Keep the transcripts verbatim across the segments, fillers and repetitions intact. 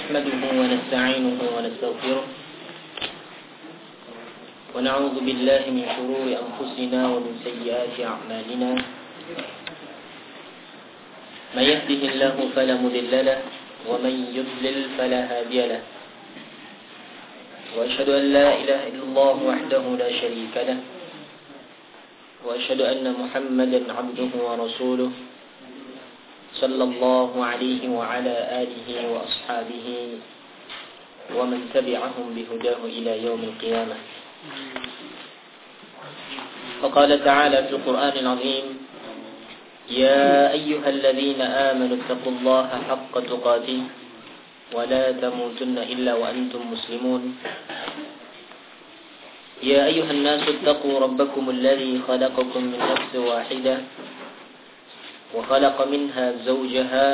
نحمده ونستعينه ونستغفره ونعوذ بالله من شرور أنفسنا ومن سيئات أعمالنا من يهده الله فلا مضل له ومن يضلل فلا هادي له وأشهد أن لا إله إلا الله وحده لا شريك له وأشهد أن محمدا عبده ورسوله صلى الله عليه وعلى آله وأصحابه ومن تبعهم بهداه إلى يوم القيامة. فقال تعالى في القرآن العظيم: يا أيها الذين آمنوا اتقوا الله حق تقاته ولا تموتن إلا وأنتم مسلمون. يا أيها الناس اتقوا ربكم الذي خلقكم من نفس واحدة وخلق منها زوجها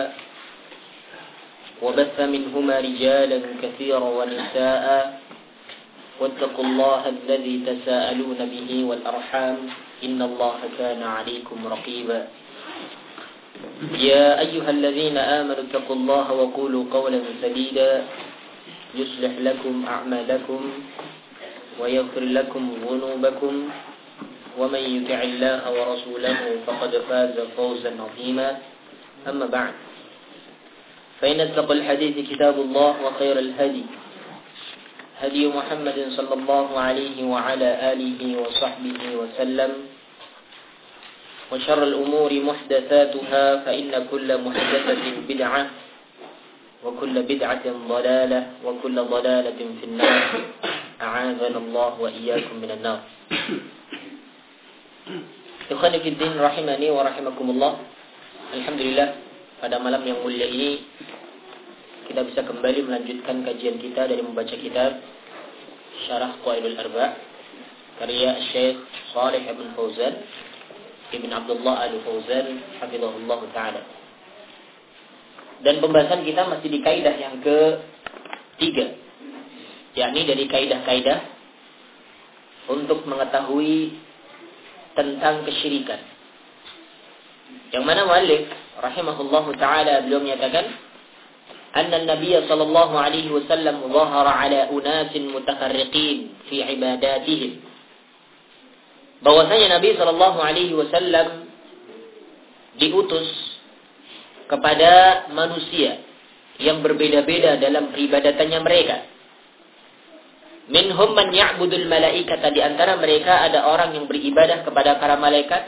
وبث منهما رجالا كثيرا ونساء واتقوا الله الذي تساءلون به والأرحام إن الله كان عليكم رقيبا. يا أيها الذين آمنوا اتقوا الله وقولوا قولا سديدا يصلح لكم أعمالكم ويغفر لكم ذنوبكم ومن يطع الله ورسوله فقد فاز فوزا عظيما. أما بعد، فإن أصدق الحديث كتاب الله وخير الهدي هدي محمد صلى الله عليه وعلى آله وصحبه وسلم وشر الأمور محدثاتها فإن كل محدثة بدعة وكل بدعة ضلالة وكل ضلالة في النار أعاذنا الله وإياكم من النار. Ikhwani fi din rahimani wa rahimakumullah. Alhamdulillah, pada malam yang mulia ini kita bisa kembali melanjutkan kajian kita dari membaca kitab Syarah Qawaidul Arba' karya Syekh Shalih Ibn Fauzan Ibn Abdullah Al-Fauzan hafizahullah taala. Dan pembahasan kita masih di kaidah yang ketiga, yakni dari kaidah-kaidah untuk mengetahui tentang kesyirikan. Yang mana muallif rahimahullahu taala beliau menyatakan anna an-nabiy sallallahu alaihi wasallam dhahara ala unasin mutafarriqin fi ibadatihim. Bahwasanya Nabi sallallahu alaihi wasallam diutus kepada manusia yang berbeda-beda dalam peribadatannya mereka. Minhum man ya'budul malaikata, di antara mereka ada orang yang beribadah kepada para malaikat.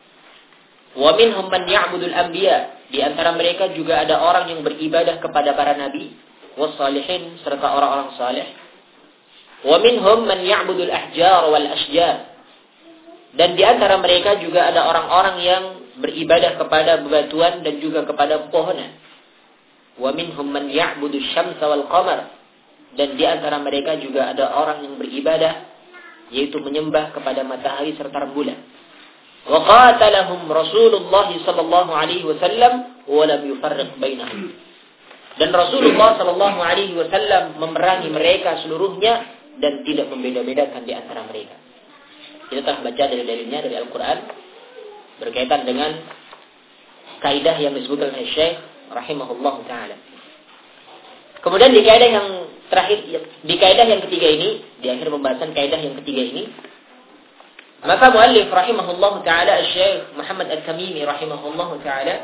Wa minhum man ya'budul anbiya, di antara mereka juga ada orang yang beribadah kepada para nabi, wassalihin, serta orang-orang saleh. Wa minhum man ya'budul ahjar wal ashjar, dan di antara mereka juga ada orang-orang yang beribadah kepada bebatuan dan juga kepada pepohonan. Wa minhum man ya'budul syamsa wal qamar, dan di antara mereka juga ada orang yang beribadah, yaitu menyembah kepada matahari serta rembulan. Wa qatalahum Rasulullah sallallahu alaihi wasallam wa lam yufarriq bainahum. Dan Rasulullah sallallahu alaihi wasallam memerangi mereka seluruhnya dan tidak membeda-bedakan di antara mereka. Kita telah baca dari dalilnya dari Al-Qur'an berkaitan dengan kaidah yang disebutkan oleh Syekh rahimahullahu taala. Kemudian di kaidah yang terakhir, di kaidah yang ketiga ini, di akhir pembahasan kaidah yang ketiga ini, maka muallif rahimahullahu taala Syekh Muhammad Al-Tamimi rahimahullahu taala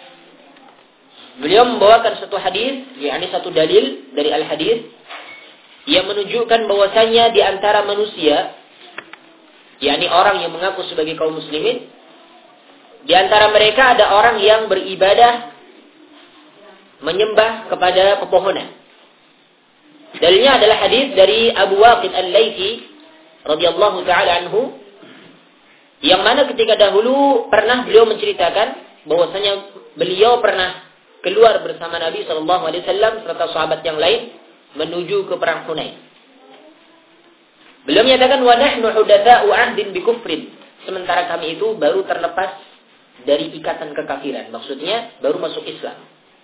beliau membawakan satu hadis, yakni satu dalil dari al-hadis yang menunjukkan bahwasanya di antara manusia, yakni orang yang mengaku sebagai kaum muslimin, di antara mereka ada orang yang beribadah menyembah kepada pepohonan. Dalilnya adalah hadis dari Abu Waqid Al-Laythi radhiyallahu taala anhu, yang mana ketika dahulu pernah beliau menceritakan bahwasanya beliau pernah keluar bersama Nabi sallallahu alaihi wasallam serta sahabat yang lain menuju ke perang Hunain. Beliau menyatakan wa nahnu hudatsa'u 'ahdin bi kufrin, sementara kami itu baru terlepas dari ikatan kekafiran, maksudnya baru masuk Islam.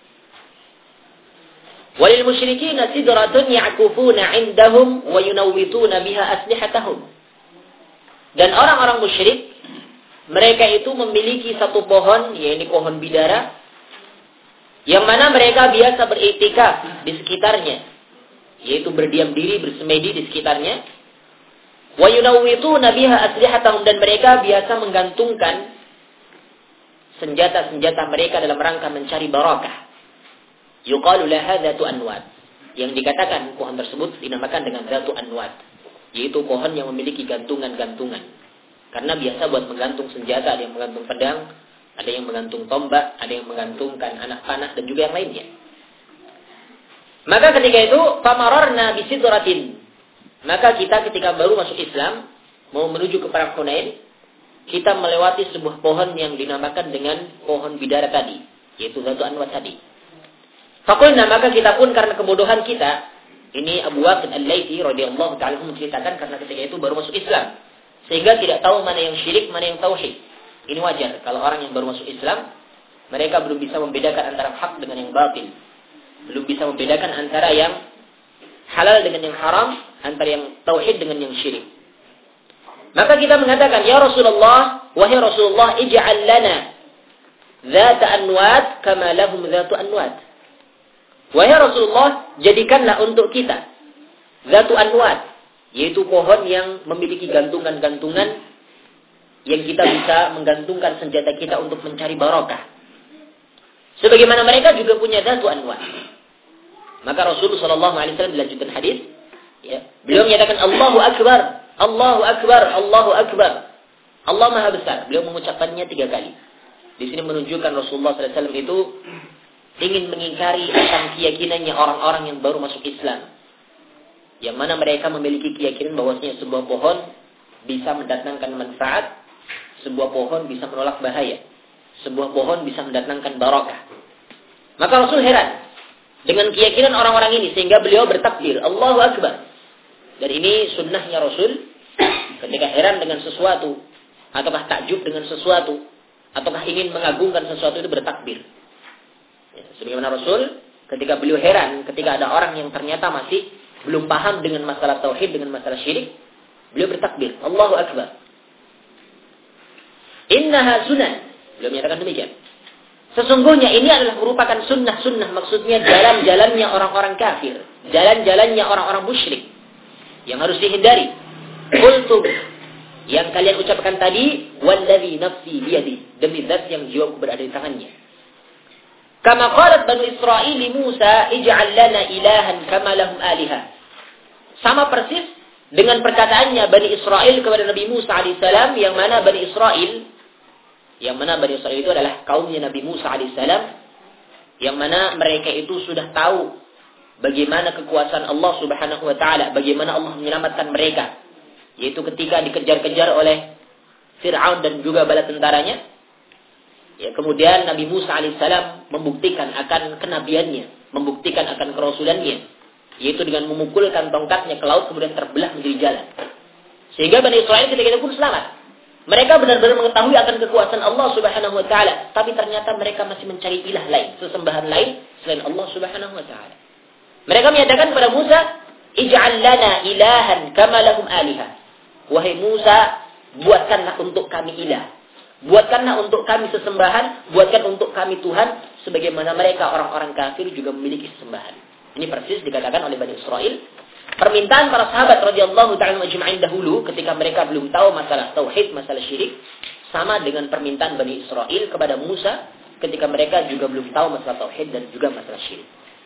Walil musyrikina sidratun ya'kufuna 'indahum wa yunawwituna biha aslihatahum. Dan orang-orang musyrik, mereka itu memiliki satu pohon, yaitu pohon bidara, yang mana mereka biasa beriktikaf di sekitarnya, yaitu berdiam diri, bersemedi di sekitarnya. Wa yunawwituna biha aslihatahum, dan mereka biasa menggantungkan senjata-senjata mereka dalam rangka mencari barakah. Yuqalu laha dzatu anwat, yang dikatakan pohon tersebut dinamakan dengan dzatu anwat, yaitu pohon yang memiliki gantungan-gantungan. Karena biasa buat menggantung senjata, ada yang menggantung pedang, ada yang menggantung tombak, ada yang menggantungkan anak panah, dan juga yang lainnya. Maka ketika itu, famararna bisidratin. Maka kita ketika baru masuk Islam, mau menuju ke perang Hunain, kita melewati sebuah pohon yang dinamakan dengan pohon bidara tadi, yaitu dzatu anwat tadi. Faqulna, maka kita pun karena kebodohan kita, ini Abu Waqid Al-Laythi radhiyallahu ta'ala menceritakan karena ketika itu baru masuk Islam, sehingga tidak tahu mana yang syirik, mana yang tauhid. Ini wajar kalau orang yang baru masuk Islam, mereka belum bisa membedakan antara hak dengan yang batil, belum bisa membedakan antara yang halal dengan yang haram, antara yang tauhid dengan yang syirik. Maka kita mengatakan, ya Rasulullah, wahai Rasulullah, ij'al lana dzata anwat kama lahum dzatu anwat. Wahai Rasulullah, jadikanlah untuk kita dzatu anwat, yaitu pohon yang memiliki gantungan-gantungan yang kita bisa menggantungkan senjata kita untuk mencari barakah. Sebagaimana mereka juga punya dzatu anwat. Maka Rasulullah shallallahu alaihi wasallam dilanjutkan hadis, ya, beliau menyatakan Allahu Akbar, Allahu Akbar, Allahu Akbar. Allah Maha Besar. Beliau mengucapkannya tiga kali. Di sini menunjukkan Rasulullah shallallahu alaihi wasallam itu ingin mengingkari akan keyakinannya orang-orang yang baru masuk Islam, yang mana mereka memiliki keyakinan bahwasanya sebuah pohon bisa mendatangkan manfaat, sebuah pohon bisa menolak bahaya, sebuah pohon bisa mendatangkan barakah. Maka Rasul heran dengan keyakinan orang-orang ini, sehingga beliau bertakbir Allahu Akbar. Dan ini sunnahnya Rasul, ketika heran dengan sesuatu, ataukah takjub dengan sesuatu, ataukah ingin mengagungkan sesuatu, itu bertakbir. Ya, sebagaimana Rasul ketika beliau heran ketika ada orang yang ternyata masih belum paham dengan masalah tauhid, dengan masalah syirik, beliau bertakbir Allahu Akbar. Innaha sunan, beliau menyatakan demikian. Sesungguhnya ini adalah merupakan sunnah-sunnah, maksudnya jalan-jalannya orang-orang kafir, jalan-jalannya orang-orang musyrik yang harus dihindari. Qultu, yang kalian ucapkan tadi, wallazi nafsi biyadi, demi zat yang jiwaku berada di tangannya. Kama qalat Banu Israil li Musa, ij'al lana ilahan kama lahum aliha. Sama persis dengan perkataannya Bani Israil kepada Nabi Musa alaihissalam, yang mana Bani Israil, yang mana Bani Israil itu adalah kaumnya Nabi Musa alaihissalam, yang mana mereka itu sudah tahu bagaimana kekuasaan Allah Subhanahu wa taala, bagaimana Allah menyelamatkan mereka, yaitu ketika dikejar-kejar oleh Fir'aun dan juga bala tentaranya. Ya, kemudian Nabi Musa alaihissalam membuktikan akan kenabiannya, membuktikan akan kerasulannya, yaitu dengan memukulkan tongkatnya ke laut kemudian terbelah menjadi jalan. Sehingga Bani Israil ketika itu pun selamat. Mereka benar-benar mengetahui akan kekuasaan Allah Subhanahu wa taala, tapi ternyata mereka masih mencari ilah lain, sesembahan lain selain Allah Subhanahu wa taala. Mereka menyatakan kepada Musa, ij'al lana ilahan kama lahum aliha. Wahai Musa, buatkanlah untuk kami ilah. Buatkanlah untuk kami sesembahan, buatkan untuk kami Tuhan, sebagaimana mereka orang-orang kafir juga memiliki sesembahan. Ini persis dikatakan oleh Bani Israil. Permintaan para sahabat radhiyallahu ta'ala majma'in dahulu ketika mereka belum tahu masalah tauhid, masalah syirik, sama dengan permintaan Bani Israil kepada Musa ketika mereka juga belum tahu masalah tauhid dan juga masalah syirik.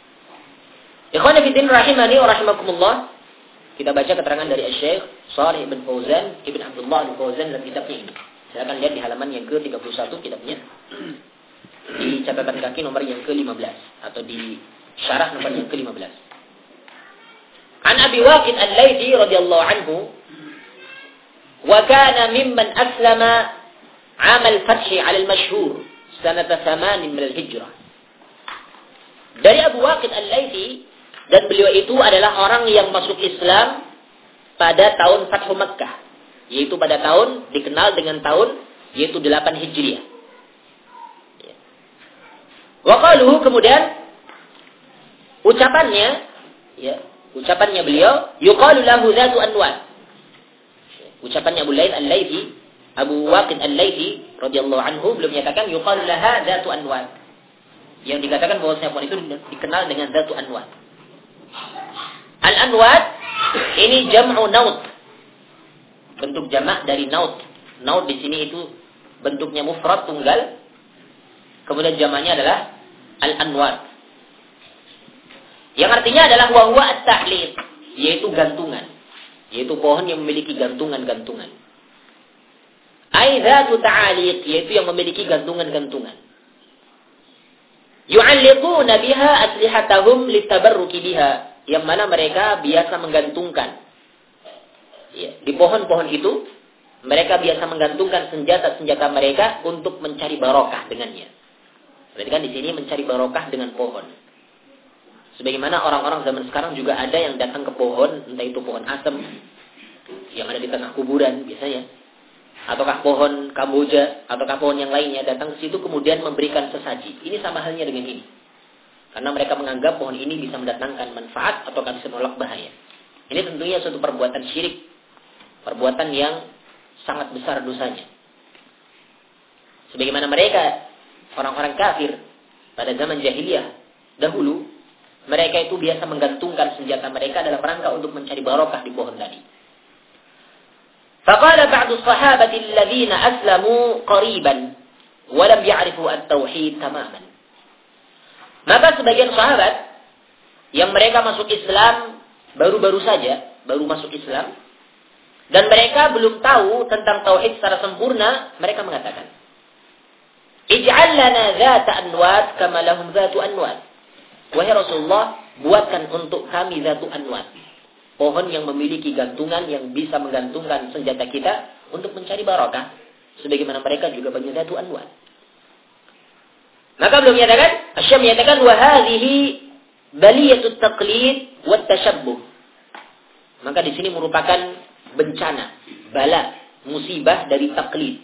Ikhwan fillah rahimani wa rahimakumullah. Kita baca keterangan dari Syekh Shalih bin Fauzan Ibn Abdullah Al-Fauzan dalam kitabnya ini. Silakan lihat di halaman yang ke tiga puluh satu kitabnya. Di catatan kaki nomor yang ke lima belas atau di syarah nomor yang ke lima belas. An Abi Waqid Al-Laythi radhiyallahu anhu, wa kana mimman aslama 'am al-fath 'ala al-mashhur sanata thamanin min al-hijrah. Dari Abu Waqid Al-Laythi, dan beliau itu adalah orang yang masuk Islam pada tahun Fathu Makkah, yaitu pada tahun dikenal dengan tahun yaitu delapan Hijriah. Wa qaluhu, kemudian ucapannya, ya, ucapannya beliau, yuqalu lahu dzatu anwat. Ucapannya Abu Lail Al-Laythi, Abu Waqid Al-Laythi radhiyallahu anhu, beliau menyatakan yuqalu laha dzatu anwat. yang dikatakan bahwasanya pohon itu dikenal dengan Dzatu Anwat. Al-Anwat ini jam'u naut. Bentuk jamak dari naut. Naut di sini itu bentuknya mufrad tunggal. Kemudian jamaknya adalah al-anwat. Yang artinya adalah wa huwa at-ta'liq, yaitu gantungan. Yaitu pohon yang memiliki gantungan-gantungan. Ai dzatu ta'aliq, yaitu yang memiliki gantungan-gantungan. Yu'alliquna biha aslihatahum litabarruki biha, yang mana mereka biasa menggantungkan. Ya, di pohon-pohon itu mereka biasa menggantungkan senjata-senjata mereka untuk mencari barokah dengannya. Berarti kan di sini mencari barokah dengan pohon. Sebagaimana orang-orang zaman sekarang juga ada yang datang ke pohon, entah itu pohon asem yang ada di tengah kuburan biasanya, ataukah pohon Kamboja, ataukah pohon yang lainnya, datang ke situ kemudian memberikan sesaji. Ini sama halnya dengan ini. Karena mereka menganggap pohon ini bisa mendatangkan manfaat ataukah bisa menolak bahaya. Ini tentunya suatu perbuatan syirik, perbuatan yang sangat besar dosanya. Sebagaimana mereka, orang-orang kafir pada zaman jahiliyah dahulu, mereka itu biasa menggantungkan senjata mereka dalam rangka untuk mencari barokah di pohon tadi. Faqala ba'du sahabati alladhina aslamu qariban wa lam ya'rifu at-tauhid tamaman. Maka sebagian sahabat yang mereka masuk Islam baru-baru saja, baru masuk Islam, dan mereka belum tahu tentang tauhid secara sempurna, mereka mengatakan, "Ij'al lana dzata anwat kama lahum dzatu anwat." Wahai Rasulullah, buatkan untuk kami dzatu anwat. Pohon yang memiliki gantungan yang bisa menggantungkan senjata kita untuk mencari barokah. Sebagaimana mereka juga punya dzatu anwat. Maka belum menyatakan, Asyam menyatakan, وَهَذِهِ بَلِيَةُ التَّقْلِيدِ وَالتَّشَبُّهِ. Maka di sini merupakan bencana, bala, musibah dari taklid.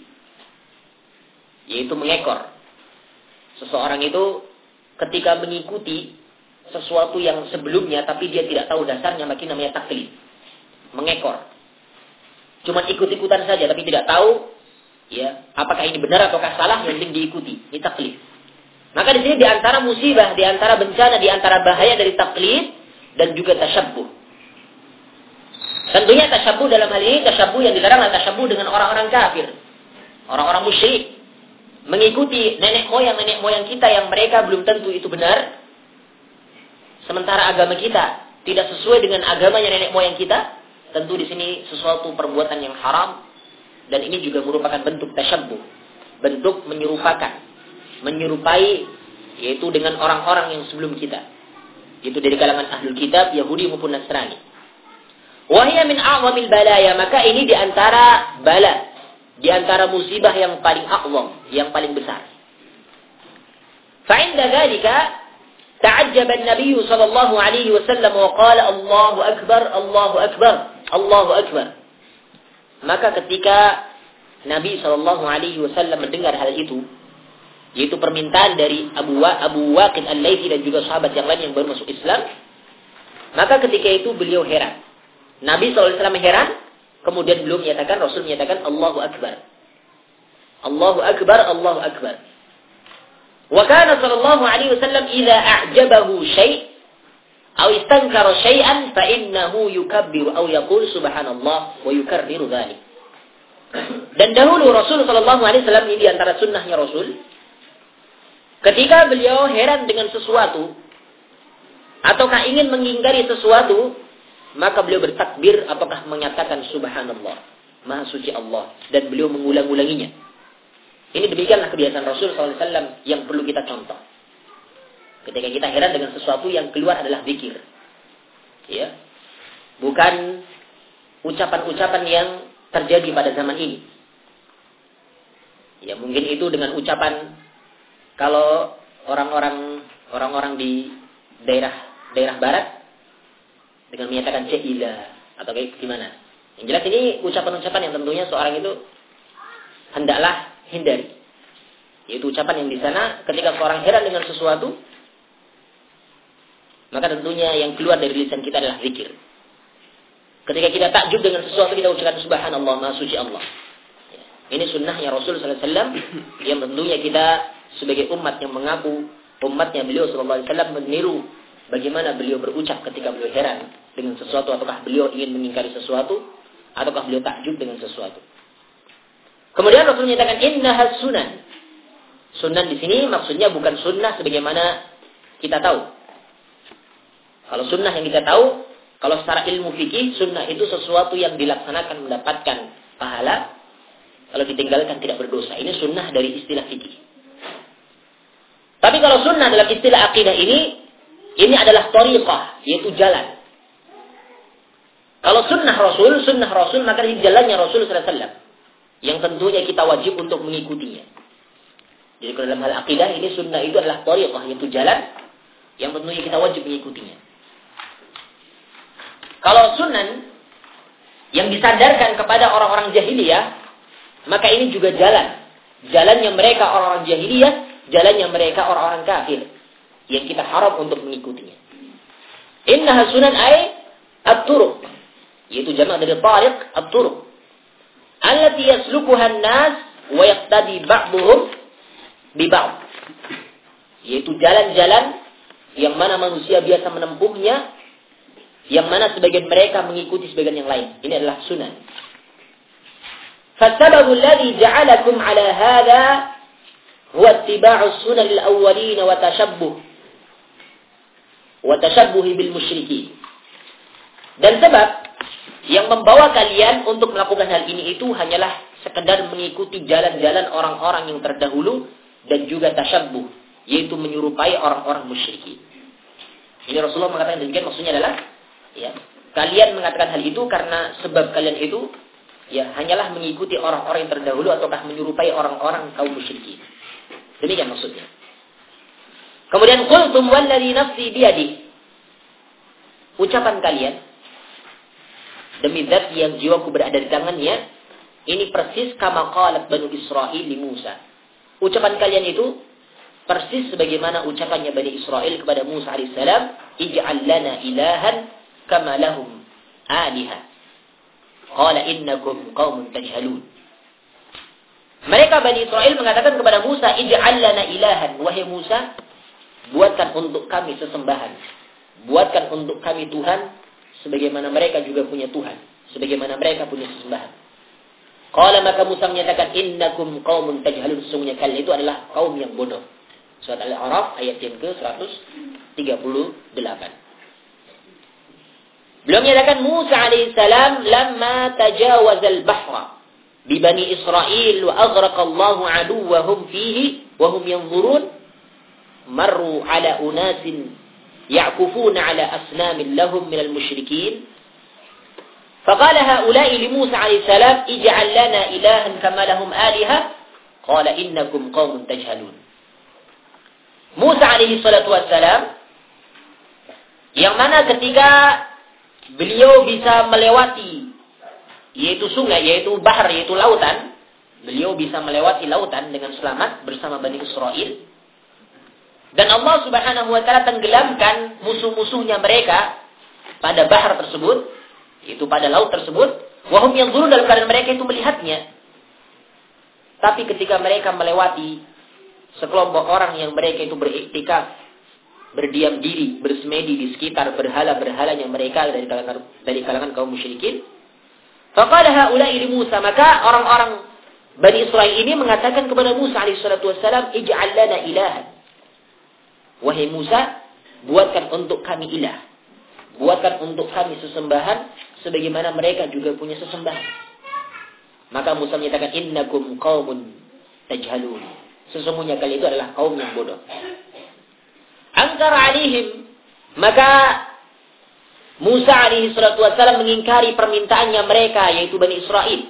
Yaitu mengekor. Seseorang itu ketika mengikuti sesuatu yang sebelumnya tapi dia tidak tahu dasarnya, maka namanya taklid. Mengekor. Cuma ikut-ikutan saja tapi tidak tahu ya apakah ini benar ataukah salah, yang penting diikuti. Ini taklid. Maka di sini di antara musibah, di antara bencana, di antara bahaya dari taklid dan juga tasyabbuh. Tentunya tasyabbuh dalam hal ini, tasyabbuh yang dilarang adalah tasyabbuh dengan orang-orang kafir. Orang-orang musyrik. Mengikuti nenek moyang-nenek moyang kita yang mereka belum tentu itu benar. Sementara agama kita tidak sesuai dengan agamanya nenek moyang kita. Tentu di sini sesuatu perbuatan yang haram. Dan ini juga merupakan bentuk tasyabbuh. Bentuk menyerupakan. Menyerupai yaitu dengan orang-orang yang sebelum kita. Itu dari kalangan ahlul kitab, Yahudi maupun Nasrani. Wahya min a'zamil balaya, maka ini di antara bala, di antara musibah yang paling a'zam, yang paling besar. Fa'inda dzalika ta'ajjaba an-nabiy sallallahu alaihi wasallam wa qala Allahu akbar, Allahu akbar, Allahu akbar. Maka ketika Nabi sallallahu alaihi wasallam mendengar hal itu, yaitu permintaan dari Abu Wa, Abu Waqid Al-Laythi dan juga sahabat yang lain yang baru masuk Islam, maka ketika itu beliau heran. Nabi shallallahu alaihi wasallam heran, kemudian beliau menyatakan, Rasul menyatakan Allahu Akbar. Allahu Akbar, Allahu Akbar. Wa kana sallallahu alaihi wasallam idza a'jabahu syai' aw istankara syai'an fa innahu yukabbiru aw yaqul subhanallah wa yukarriru dzalik. Dan dahulu Rasul sallallahu alaihi wasallam, ini di antara sunnahnya Rasul, ketika beliau heran dengan sesuatu ataukah ingin mengingkari sesuatu, maka beliau bertakbir apakah menyatakan subhanallah, maha suci Allah, dan beliau mengulang-ulanginya. Ini demikianlah kebiasaan Rasul shallallahu alaihi wasallam yang perlu kita contoh. Ketika kita heran dengan sesuatu, yang keluar adalah zikir. Ya. Bukan ucapan-ucapan yang terjadi pada zaman ini. Ya, mungkin itu dengan ucapan kalau orang-orang orang-orang di daerah daerah barat dengan menyatakan jahila atau kayak gimana. Yang jelas ini ucapan-ucapan yang tentunya seorang itu hendaklah hindari. Yaitu ucapan yang di sana ketika seorang heran dengan sesuatu, maka tentunya yang keluar dari lisan kita adalah zikir. Ketika kita takjub dengan sesuatu, kita ucapkan subhanallah, maha suci Allah. Ini sunnahnya Rasul sallallahu alaihi wasallam yang tentunya kita sebagai umat yang mengaku umatnya beliau sallallahu alaihi wasallam meniru bagaimana beliau berucap ketika beliau heran dengan sesuatu, ataukah beliau ingin mengingkari sesuatu, ataukah beliau takjub dengan sesuatu. Kemudian Rasul menyatakan innaha sunan. Sunan di sini maksudnya bukan sunnah sebagaimana kita tahu. Kalau sunnah yang kita tahu, kalau secara ilmu fikih, sunnah itu sesuatu yang dilaksanakan mendapatkan pahala, kalau ditinggalkan tidak berdosa. Ini sunnah dari istilah fikih. Tapi kalau sunnah dalam istilah akidah ini, ini adalah thariqah, yaitu jalan. Kalau sunnah Rasul, sunnah Rasul, maka ini jalannya Rasul sallallahu alaihi wasallam. Yang tentunya kita wajib untuk mengikutinya. Jadi kalau dalam hal akidah, ini sunnah itu adalah thariqah, yaitu jalan, yang tentunya kita wajib mengikutinya. Kalau sunan, yang disandarkan kepada orang-orang jahiliyah, maka ini juga jalan. Jalannya mereka orang-orang jahiliyah, jalannya mereka orang-orang kafir. Yang kita harap untuk mengikutinya. Innaha sunan ay at-turuq. Yaitu jamak dari tariq at-turuq. Allati yaslukuha an-nas wa yaqtadi ba'duhum bi ba'd. Yaitu jalan-jalan yang mana manusia biasa menempuhnya, yang mana sebagian mereka mengikuti sebagian yang lain. Ini adalah sunan. Fasababu alladhi ja'alakum ala hadha huwa ittiba'us sunan al-awwalin wa tashabbuh wa tashabbuhi bil musyrikin. Dan sebab yang membawa kalian untuk melakukan hal ini itu hanyalah sekedar mengikuti jalan-jalan orang-orang yang terdahulu dan juga tasyabbuh, yaitu menyerupai orang-orang musyrikin. Ini Rasulullah mengatakan demikian, maksudnya adalah ya, kalian mengatakan hal itu karena sebab kalian itu ya hanyalah mengikuti orang-orang yang terdahulu ataukah menyerupai orang-orang kaum musyrikin. Demikian maksudnya. Kemudian qultum walladzi nafsi biyadi. Ucapan kalian, demi zat yang jiwaku berada di tangannya, ini persis kama qalat Banu Israil li Musa. Ucapan kalian itu persis sebagaimana ucapannya Bani Israel kepada Musa alaihissalam, ij'al lana ilahan kama lahum aliha. Qala innakum qaumun tajhalun. Mereka Bani Israel mengatakan kepada Musa, ij'al lana ilahan, wahai Musa, buatkan untuk kami sesembahan, buatkan untuk kami Tuhan sebagaimana mereka juga punya Tuhan, sebagaimana mereka punya sesembahan. Qala, maka Musa menyatakan, innakum qaumun tajhalun, sesungguhnya kalian itu adalah kaum yang bodoh. Surat Al-A'raf ayat yang ke seratus tiga puluh delapan. Beliau menyatakan Musa alaihissalam lamma tajawaz al-bahra bi Bani Israil wa aghraqa Allahu aduwwahum fihi wa hum yanzurun marru ala unasin ya'kufuna ala asnamin lahum min al-musyrikin. فقال هؤلاء لموسى عليه السلام اجعل لنا إلها كما لهم آلهة قال إنكم قوم تجهلون. Musa alaihi salatu wassalam, yang mana ketika beliau bisa melewati yaitu sungai, yaitu bahar, yaitu lautan, beliau bisa melewati lautan dengan selamat bersama Bani Israel, dan Allah subhanahu wa ta'ala tenggelamkan musuh-musuhnya mereka pada bahar tersebut, itu pada laut tersebut, wahum yang dulu dalam keadaan mereka itu melihatnya. Tapi ketika mereka melewati sekelompok orang yang mereka itu beriktikaf, berdiam diri, bersemedi di sekitar berhala-berhalanya mereka dari kalangan, dari kalangan kaum musyrikin, faqala haula'i li Musa, maka orang-orang Bani Israil ini mengatakan kepada Musa alaihi salatu wassalam, ij'al lana ilahan, wahai Musa, buatkan untuk kami ilah, buatkan untuk kami sesembahan sebagaimana mereka juga punya sesembahan. Maka Musa menyatakan, innakum qaumun tajhalun, sesungguhnya kalian itu adalah kaum yang bodoh. Angkar alaihim, maka Musa alaihi salatu wassalam mengingkari permintaannya mereka, yaitu Bani Israil,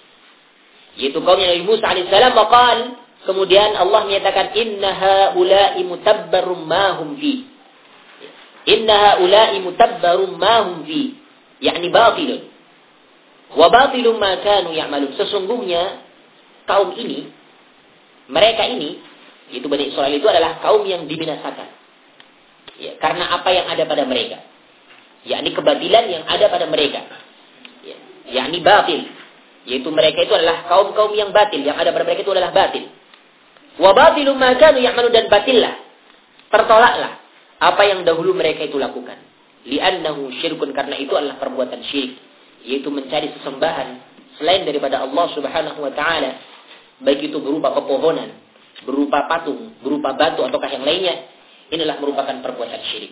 yaitu kaumnya Nabi Musa alaihi salam. Waqal, kemudian Allah menyatakan, inna haula'i mutabbarum ma hum fi. Inna haula'i mutabbarum ma hum fi, yakni batilun. Wa batilun ma kanu ya'malun, sesungguhnya kaum ini, mereka ini, yaitu Bani Israil itu adalah kaum yang dibinasakan. Ya, karena apa yang ada pada mereka, yakni kebatilan yang ada pada mereka, ya, yakni batil, yaitu mereka itu adalah kaum-kaum yang batil, yang ada pada mereka itu adalah batil. Wa batilum ma kanu ya'malu, dan batillah tertolaklah apa yang dahulu mereka itu lakukan. Li'annahu syirkun, karena itu adalah perbuatan syirik, yaitu mencari sesembahan selain daripada Allah Subhanahu wa taala, baik itu berupa pepohonan, berupa patung, berupa batu ataukah yang lainnya. Inilah merupakan perbuatan syirik.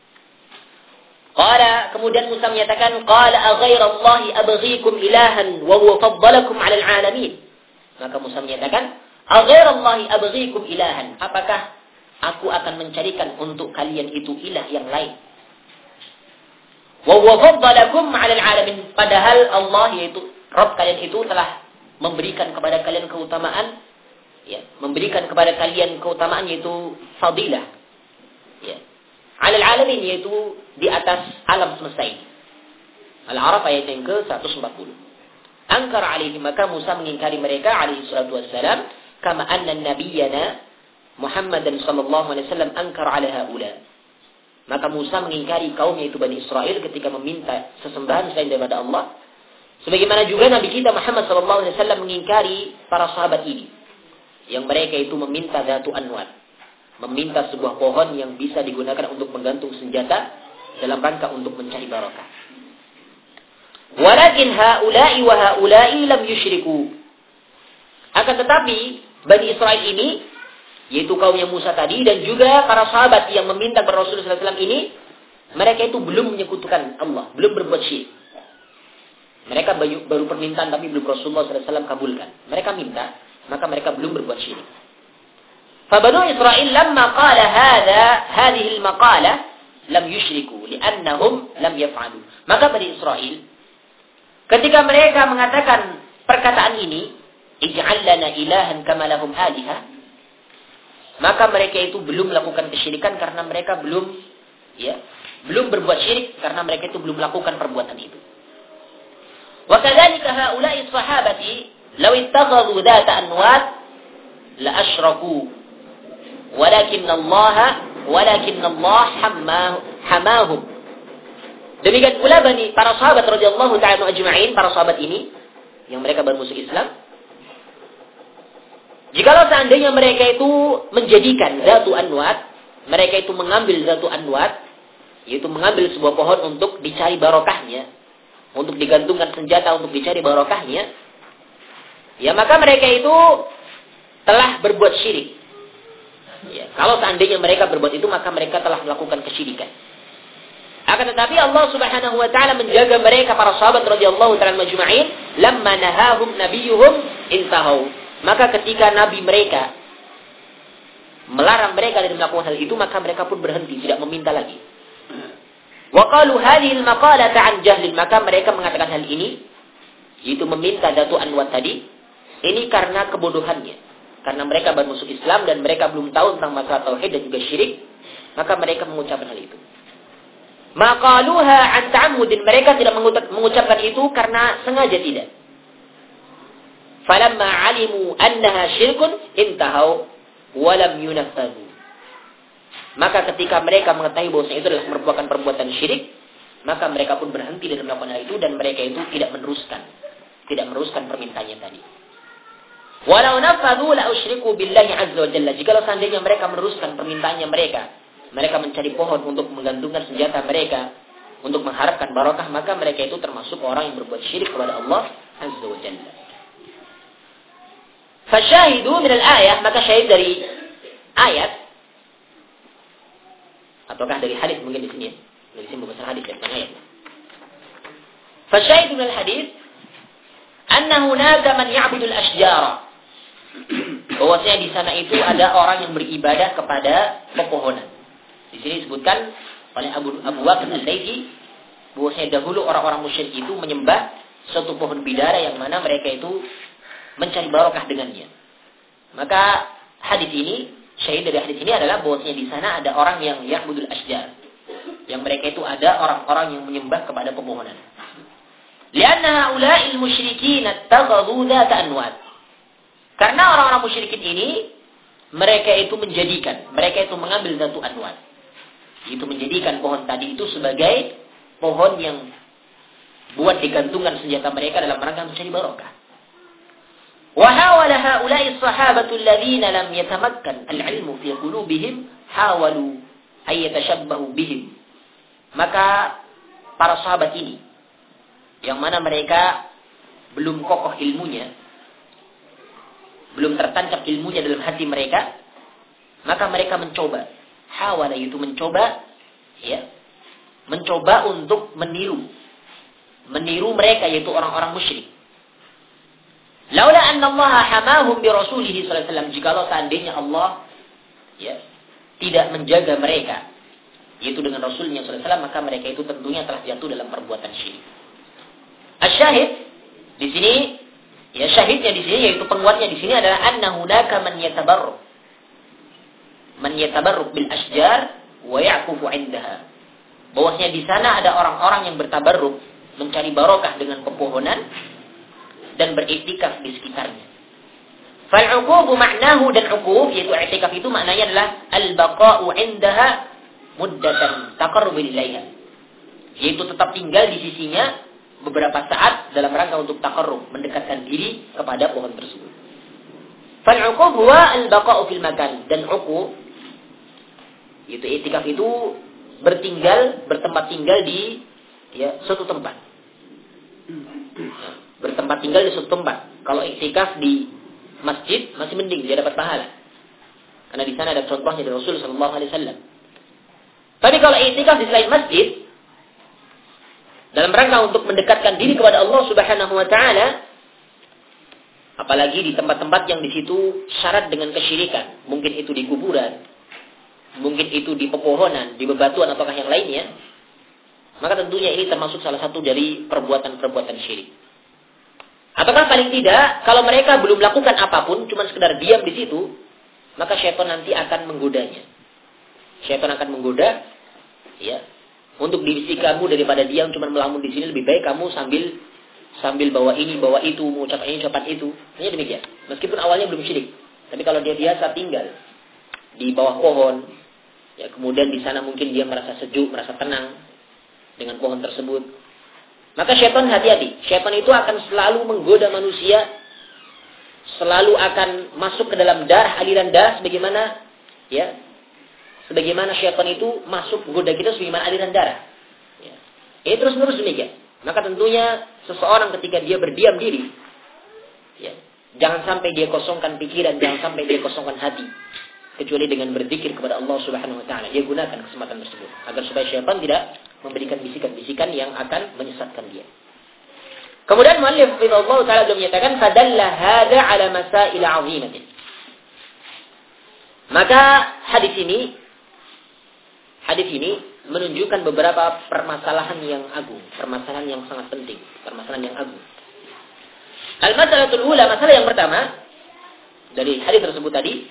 Qala, kemudian Musa menyatakan, qala aghairallahi abghikum ilahan wa huwa faddalakum 'alal 'alamin. Maka Musa menyatakan, aghairallahi abghikum ilahan, apakah aku akan mencarikan untuk kalian itu ilah yang lain? Wa huwa faddalakum 'alal 'alamin, padahal Allah yaitu Rabb kalian itu telah memberikan kepada kalian keutamaan, ya, memberikan kepada kalian keutamaan yaitu fadilah, ya, 'alal 'alamin, yaitu di atas alam semesta ini. Al-A'raf ayat yang ke seratus empat puluh. Angkar alaihi, maka Musa mengingkari mereka alaihi salatu wassalam, kama anna nabiyyana Muhammadan sallallahu alaihi wasallam angkar ala haula. Maka Musa mengingkari kaum yaitu Bani Israel ketika meminta sesembahan selain daripada Allah. Sebagaimana juga Nabi kita Muhammad sallallahu alaihi wasallam mengingkari para sahabat ini, yang mereka itu meminta Dhatu Anwar, meminta sebuah pohon yang bisa digunakan untuk menggantung senjata dalam rangka untuk mencari barokah. Walakin haula'i wa haula'i lam yusyriku. Akan tetapi Bani Israel ini, yaitu kaumnya Musa tadi dan juga para sahabat yang meminta kepada Rasulullah sallallahu alaihi wasallam ini, mereka itu belum menyekutukan Allah, belum berbuat syirik. Mereka baru permintaan tapi belum Rasulullah sallallahu alaihi wasallam kabulkan. Mereka minta, maka mereka belum berbuat syirik. Fabanu Israel lamma qala hadha hadhihi al-maqalah lam yusyriku li'annahum lam yaf'alu. Maka Bani Israel ketika mereka mengatakan perkataan ini, ij'al lana ilahan kama lahum aliha, maka mereka itu belum melakukan kesyirikan karena mereka belum ya, belum berbuat syirik karena mereka itu belum melakukan perbuatan itu. Wa kadzalika haula'i sahabati law ittakhadhu dhata anwat la asyraku walakin Allah walakin Allah hamahum. Demikian pula bani para sahabat radhiyallahu ta'ala ajma'in, para sahabat ini yang mereka bermusuh Islam, jikalau seandainya mereka itu menjadikan Dhatu Anwat, mereka itu mengambil Dhatu Anwat, yaitu mengambil sebuah pohon untuk dicari barokahnya, untuk digantungkan senjata untuk dicari barokahnya, ya maka mereka itu telah berbuat syirik. Ya, kalau seandainya mereka berbuat itu, maka mereka telah melakukan kesyirikan. Akan tetapi Allah Subhanahu wa taala menjaga mereka para sahabat radhiyallahu ta'ala majma'in, lamma nahahum nabiyuhum intahau. Maka ketika nabi mereka melarang mereka dari melakukan hal itu, maka mereka pun berhenti, tidak meminta lagi. Wa qalu hadhihi al-maqalata 'an jahlin, maka mereka mengatakan hal ini, yaitu meminta Dhatu Anwat tadi, ini karena kebodohannya, karena mereka bermusuh Islam dan mereka belum tahu tentang masalah tauhid dan juga syirik, maka mereka mengucapkan hal itu. Maqaluha 'an ta'ammudin, mereka tidak mengucapkan itu karena sengaja, tidak. Falamma 'alimu annaha syirkun intahau wa lam yunaffadhu. Maka ketika mereka mengetahui bahwa itu adalah merupakan perbuatan syirik, maka mereka pun berhenti dari melakukan hal itu dan mereka itu tidak meneruskan, tidak meneruskan permintaannya tadi. Walau nafadhu la usyriku billahi azza wa jalla. Jikalau seandainya mereka meneruskan permintaannya mereka, mereka mencari pohon untuk menggantungkan senjata mereka untuk mengharapkan barokah, maka mereka itu termasuk orang yang berbuat syirik kepada Allah azza wa jalla. Fasyahidu min al-ayah, maka syahid dari ayat ataukah dari hadis mungkin di sini ya. Dari sini bukan hadis ya, bukan ayat. Fasyahidu min al-hadis anna hunaka man ya'budu al-ashjara. Bahwasanya di sana itu ada orang yang beribadah kepada pepohonan. Di sini disebutkan oleh Abu Abu Waqid Al-Laitsi bahwasanya dahulu orang-orang musyrik itu menyembah suatu pohon bidara yang mana mereka itu mencari barokah dengannya. Maka hadis ini, syahid dari hadis ini adalah bahwasanya di sana ada orang yang ya'budul asjar, yang mereka itu ada orang-orang yang menyembah kepada pepohonan. Lianna haula'il musyrikin ittakhadhu dhata anwat. Karena orang-orang musyrikin ini mereka itu menjadikan, mereka itu mengambil Dhatu Anwat, itu menjadikan pohon tadi itu sebagai pohon yang buat digantungkan senjata mereka dalam rangka mencari barokah. Wa hawala haula'i as-sahabatu alladziina lam yatamakkan al-'ilmu fi qulubihim hawalu ay yatashabbahu bihim. Maka para sahabat ini yang mana mereka belum kokoh ilmunya, belum tertancap ilmunya dalam hati mereka, maka mereka mencoba. Hawala itu mencoba, ya, mencoba untuk meniru, meniru mereka yaitu orang-orang musyrik. Laula anna Allah hamahum bi rasulih sallallahu alaihi wasallam, jikalau seandainya Allah, ya, tidak menjaga mereka yaitu dengan Rasulnya sallallahu alaihi wasallam, maka mereka itu tentunya telah jatuh dalam perbuatan syirik. Asyahid di sini, ya, syahidnya di sini yaitu penguatnya di sini adalah anna hunaka man yatabarruk man yatabarruk bil asjar wa ya'kufu 'indaha. Bahwasanya di sana ada orang-orang yang bertabarruk, mencari barokah dengan pepohonan dan beriktikaf di sekitarnya. Fal 'uqubu ma'nahu, dan 'uqub yaitu i'tikaf itu maknanya adalah al-baqa'u 'indaha muddatan taqarrub ilaiha, yaitu tetap tinggal di sisinya beberapa saat dalam rangka untuk taqarrub, mendekatkan diri kepada pohon tersebut. Fal 'uqub huwa al-baqa'u fil makan, dan 'uqub yaitu i'tikaf itu bertinggal, bertempat tinggal di, ya, suatu tempat. Bertempat tinggal di suatu tempat. Kalau i'tikaf di masjid masih mending, dia dapat pahala. Karena di sana ada contohnya dari Rasul sallallahu alaihi wasallam. Tapi kalau i'tikaf di selain masjid dalam rangka untuk mendekatkan diri kepada Allah Subhanahu wa taala, apalagi di tempat-tempat yang di situ syarat dengan kesyirikan, mungkin itu di kuburan, mungkin itu di pepohonan, di bebatuan ataukah yang lainnya, maka tentunya ini termasuk salah satu dari perbuatan-perbuatan syirik. Ataukah paling tidak, kalau mereka belum melakukan apapun, cuma sekedar diam di situ, maka syaitan nanti akan menggodanya. Syaitan akan menggoda, ya, untuk divisi kamu daripada diam cuma melamun di sini, lebih baik kamu sambil sambil bawa ini, bawa itu, mengucapkan ini, ucapan itu. Hanya demikian. Meskipun awalnya belum syirik, tapi kalau dia biasa tinggal di bawah pohon, ya, kemudian di sana mungkin dia merasa sejuk, merasa tenang dengan pohon tersebut, maka syaitan, hati-hati. Syaitan itu akan selalu menggoda manusia, selalu akan masuk ke dalam darah, aliran darah, sebagaimana, ya, sebagaimana syaitan itu masuk menggoda kita sebagaimana aliran darah. Ya. Ini terus-menerus demikian. Maka tentunya seseorang ketika dia berdiam diri, ya, jangan sampai dia kosongkan pikiran, jangan sampai dia kosongkan hati, kecuali dengan berzikir kepada Allah Subhanahu wa taala. Dia gunakan kesempatan tersebut agar supaya syaitan tidak memberikan bisikan-bisikan yang akan menyesatkan dia. Kemudian muallif rahimahullah taala beliau menyatakan fadalla hadza ala masail 'azimatin. Maka hadis ini hadis ini menunjukkan beberapa permasalahan yang agung, permasalahan yang sangat penting, permasalahan yang agung. Al-mas'alatul ula, masalah yang pertama dari hadis tersebut tadi,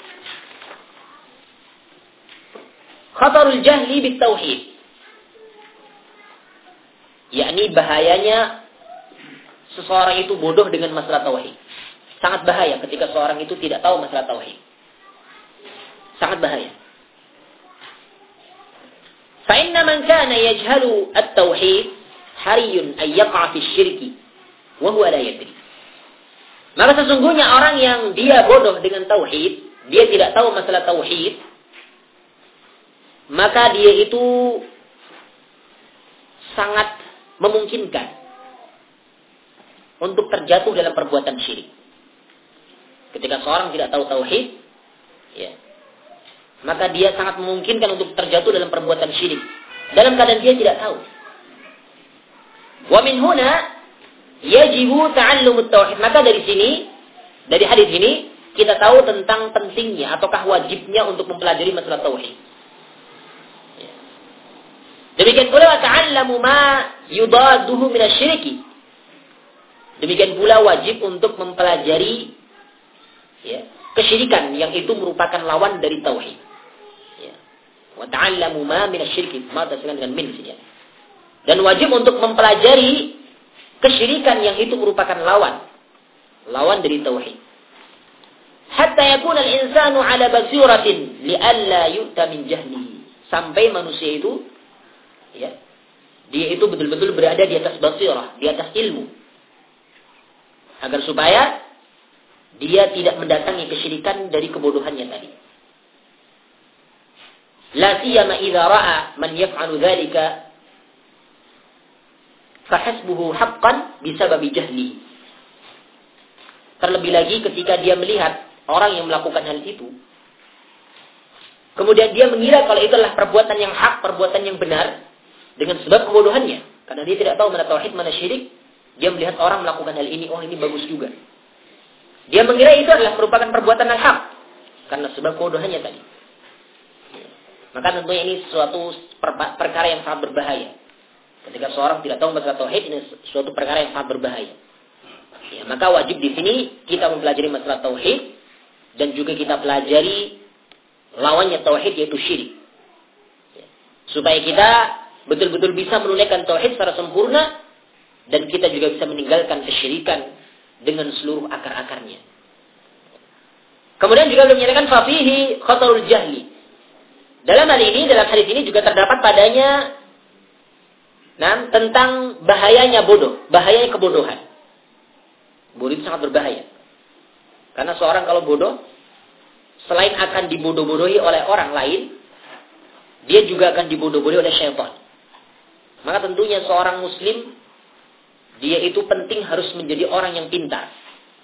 khatarul jahli bit tauhid, yakni bahayanya seseorang itu bodoh dengan masalah tauhid. Sangat bahaya ketika seorang itu tidak tahu masalah tauhid. Sangat bahaya. Fa inna man kana yajhalu at-tauhid hariyun ay yaqa fi syirki wa huwa la yadri. Maka sesungguhnya orang yang dia bodoh dengan tauhid, dia tidak tahu masalah tauhid, maka dia itu sangat memungkinkan untuk terjatuh dalam perbuatan syirik. Ketika seorang tidak tahu tauhid, ya, maka dia sangat memungkinkan untuk terjatuh dalam perbuatan syirik dalam keadaan dia tidak tahu. Wa min huna yajibu ta'allumut tauhid. Maka dari sini, dari hadis ini kita tahu tentang pentingnya ataukah wajibnya untuk mempelajari masalah tauhid. Demikian pula wa ta'allamu ma yudaduhu minasyirki. Demikian pula wajib untuk mempelajari, ya, kesyirikan yang itu merupakan lawan dari tauhid. Ya. Wa ta'allamu ma minasyirki, ma tasdengan dengan min saja. Dan wajib untuk mempelajari kesyirikan yang itu merupakan lawan, lawan dari tauhid. Hatta yakuna al-insanu ala basiratin li'alla yu'ta min jahlihi. Sampai manusia itu, ya, dia itu betul-betul berada di atas basirah, di atas ilmu, agar supaya dia tidak mendatangi kesyirikan dari kebodohannya tadi. La siyama idza ra'a man yaf'alu dzalika fahasbuhu haqqan bisababi jahli. Terlebih lagi ketika dia melihat orang yang melakukan hal itu, kemudian dia mengira kalau itu adalah perbuatan yang hak, perbuatan yang benar dengan sebab kebodohannya, karena dia tidak tahu mana tauhid, mana syirik. Dia melihat orang melakukan hal ini, oh ini bagus juga. Dia mengira itu adalah merupakan perbuatan yang hak karena sebab kebodohannya tadi. Maka tentunya ini suatu perkara yang sangat berbahaya. Ketika seorang tidak tahu masalah tauhid, ini suatu perkara yang sangat berbahaya. Ya, maka wajib di sini kita mempelajari masalah tauhid dan juga kita pelajari lawannya tauhid, yaitu syirik. Ya, supaya kita betul-betul bisa menunaikan tauhid secara sempurna dan kita juga bisa meninggalkan kesyirikan dengan seluruh akar-akarnya. Kemudian juga beliau menyatakan fafihi khatarul jahli. Dalam hal ini, dalam hadis ini juga terdapat padanya nah, tentang bahayanya bodoh, bahayanya kebodohan. Bodoh itu sangat berbahaya. Karena seorang kalau bodoh, selain akan dibodoh-bodohi oleh orang lain, dia juga akan dibodoh-bodohi oleh syaitan. Maka tentunya seorang muslim, dia itu penting harus menjadi orang yang pintar.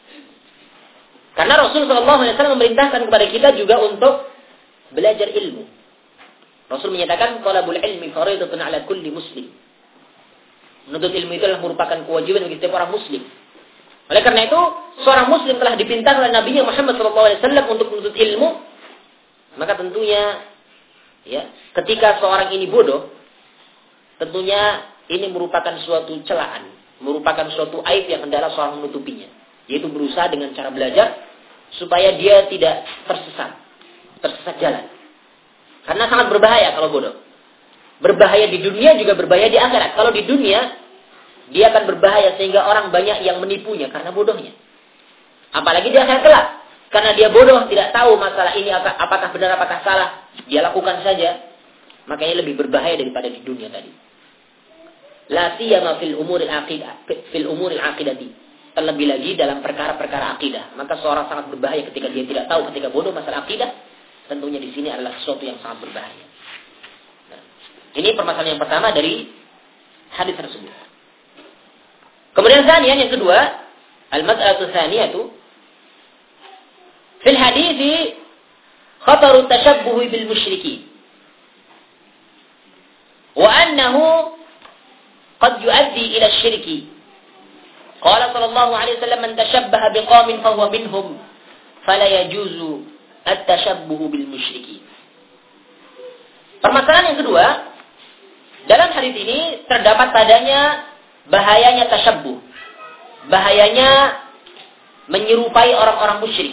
Karena Rasulullah shallallahu alaihi wasallam memerintahkan kepada kita juga untuk belajar ilmu. Rasul menyatakan, talabul ilmi fariidatun ala kulli muslim. Menuntut ilmu itu adalah merupakan kewajiban bagi setiap orang muslim. Oleh karena itu, seorang muslim telah diperintahkan oleh Nabi Muhammad shallallahu alaihi wasallam untuk menuntut ilmu. Maka tentunya, ya, ketika seorang ini bodoh, tentunya ini merupakan suatu celaan, merupakan suatu aib yang hendaklah seorang menutupinya. Yaitu berusaha dengan cara belajar supaya dia tidak tersesat, tersesat jalan. Karena sangat berbahaya kalau bodoh. Berbahaya di dunia juga berbahaya di akhirat. Kalau di dunia, dia akan berbahaya sehingga orang banyak yang menipunya karena bodohnya. Apalagi di akhirat kelak. Karena dia bodoh, tidak tahu masalah ini apakah benar, apakah salah. Dia lakukan saja. Makanya lebih berbahaya daripada di dunia tadi. La siyama fil umuril aqidah, fil umuril aqidati. Terlebih lagi dalam perkara-perkara akidah. Maka seorang sangat berbahaya ketika dia tidak tahu, ketika bodoh masalah akidah. Tentunya di sini adalah sesuatu yang sangat berbahaya. Nah, ini permasalahan yang pertama dari hadis tersebut. Kemudian tsaniyan yang kedua, al-mas'alatu tsaniyatu fil hadits khataru tashabbuh bil musyriki wa annahu qad yuaddi ila asy-syirki. Qala sallallahu alaihi wasallam man tashabbaha biqaumin fa huwa minhum fala yajuzu at-tashabbuh bil musyriki. Permasalahan yang kedua, dalam hadis ini terdapat padanya bahayanya tasyabbuh. Bahayanya menyerupai orang-orang musyrik.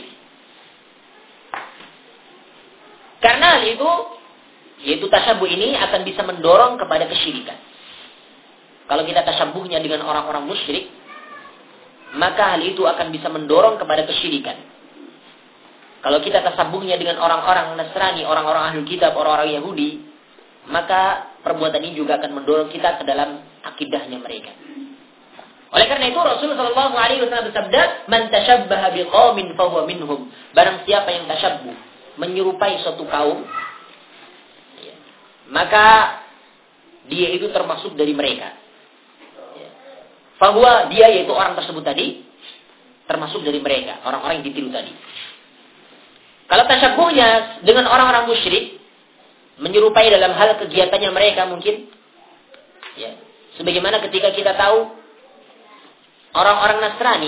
Karena hal itu, yaitu tasyabbuh ini akan bisa mendorong kepada kesyirikan. Kalau kita tasyabbuhnya dengan orang-orang musyrik, maka hal itu akan bisa mendorong kepada kesyirikan. Kalau kita tasabuhnya dengan orang-orang Nasrani, orang-orang Ahlul Kitab, orang-orang Yahudi, maka perbuatan ini juga akan mendorong kita ke dalam akidahnya mereka. Oleh karena itu Rasulullah shallallahu alaihi wasallam bersabda, "Man tashabbaha biqaumin fa huwa minhum." Barang siapa yang tasyabbuh, menyerupai suatu kaum, ya, maka dia itu termasuk dari mereka. Ya. Fa huwa, dia yaitu orang tersebut tadi termasuk dari mereka, orang-orang yang ditiru tadi. Kalau tasyabuhnya dengan orang-orang musyrik, menyerupai dalam hal kegiatannya mereka mungkin, ya, sebagaimana ketika kita tahu orang-orang Nasrani,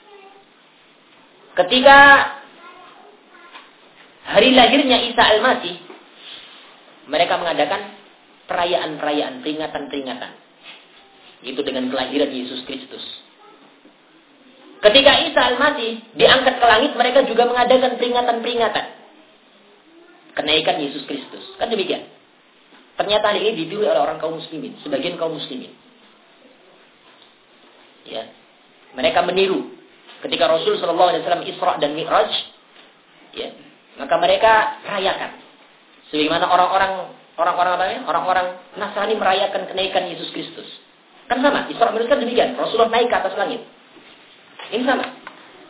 ketika hari lahirnya Isa Al-Masih, mereka mengadakan perayaan-perayaan, peringatan-peringatan, itu dengan kelahiran Yesus Kristus. Ketika Isa Al-Masih diangkat ke langit, mereka juga mengadakan peringatan-peringatan kenaikan Yesus Kristus. Kan demikian. Ternyata hal ini ditiru oleh orang kaum muslimin, sebagian kaum muslimin. Ya. Mereka meniru ketika Rasul sallallahu alaihi wasallam Isra dan Mi'raj, ya, maka mereka rayakan. Sebagaimana orang-orang orang-orang apa ya? Orang-orang Nasrani merayakan kenaikan Yesus Kristus. Kan sama, Isra Mi'raj kan demikian. Rasulullah naik ke atas langit. Ini sama.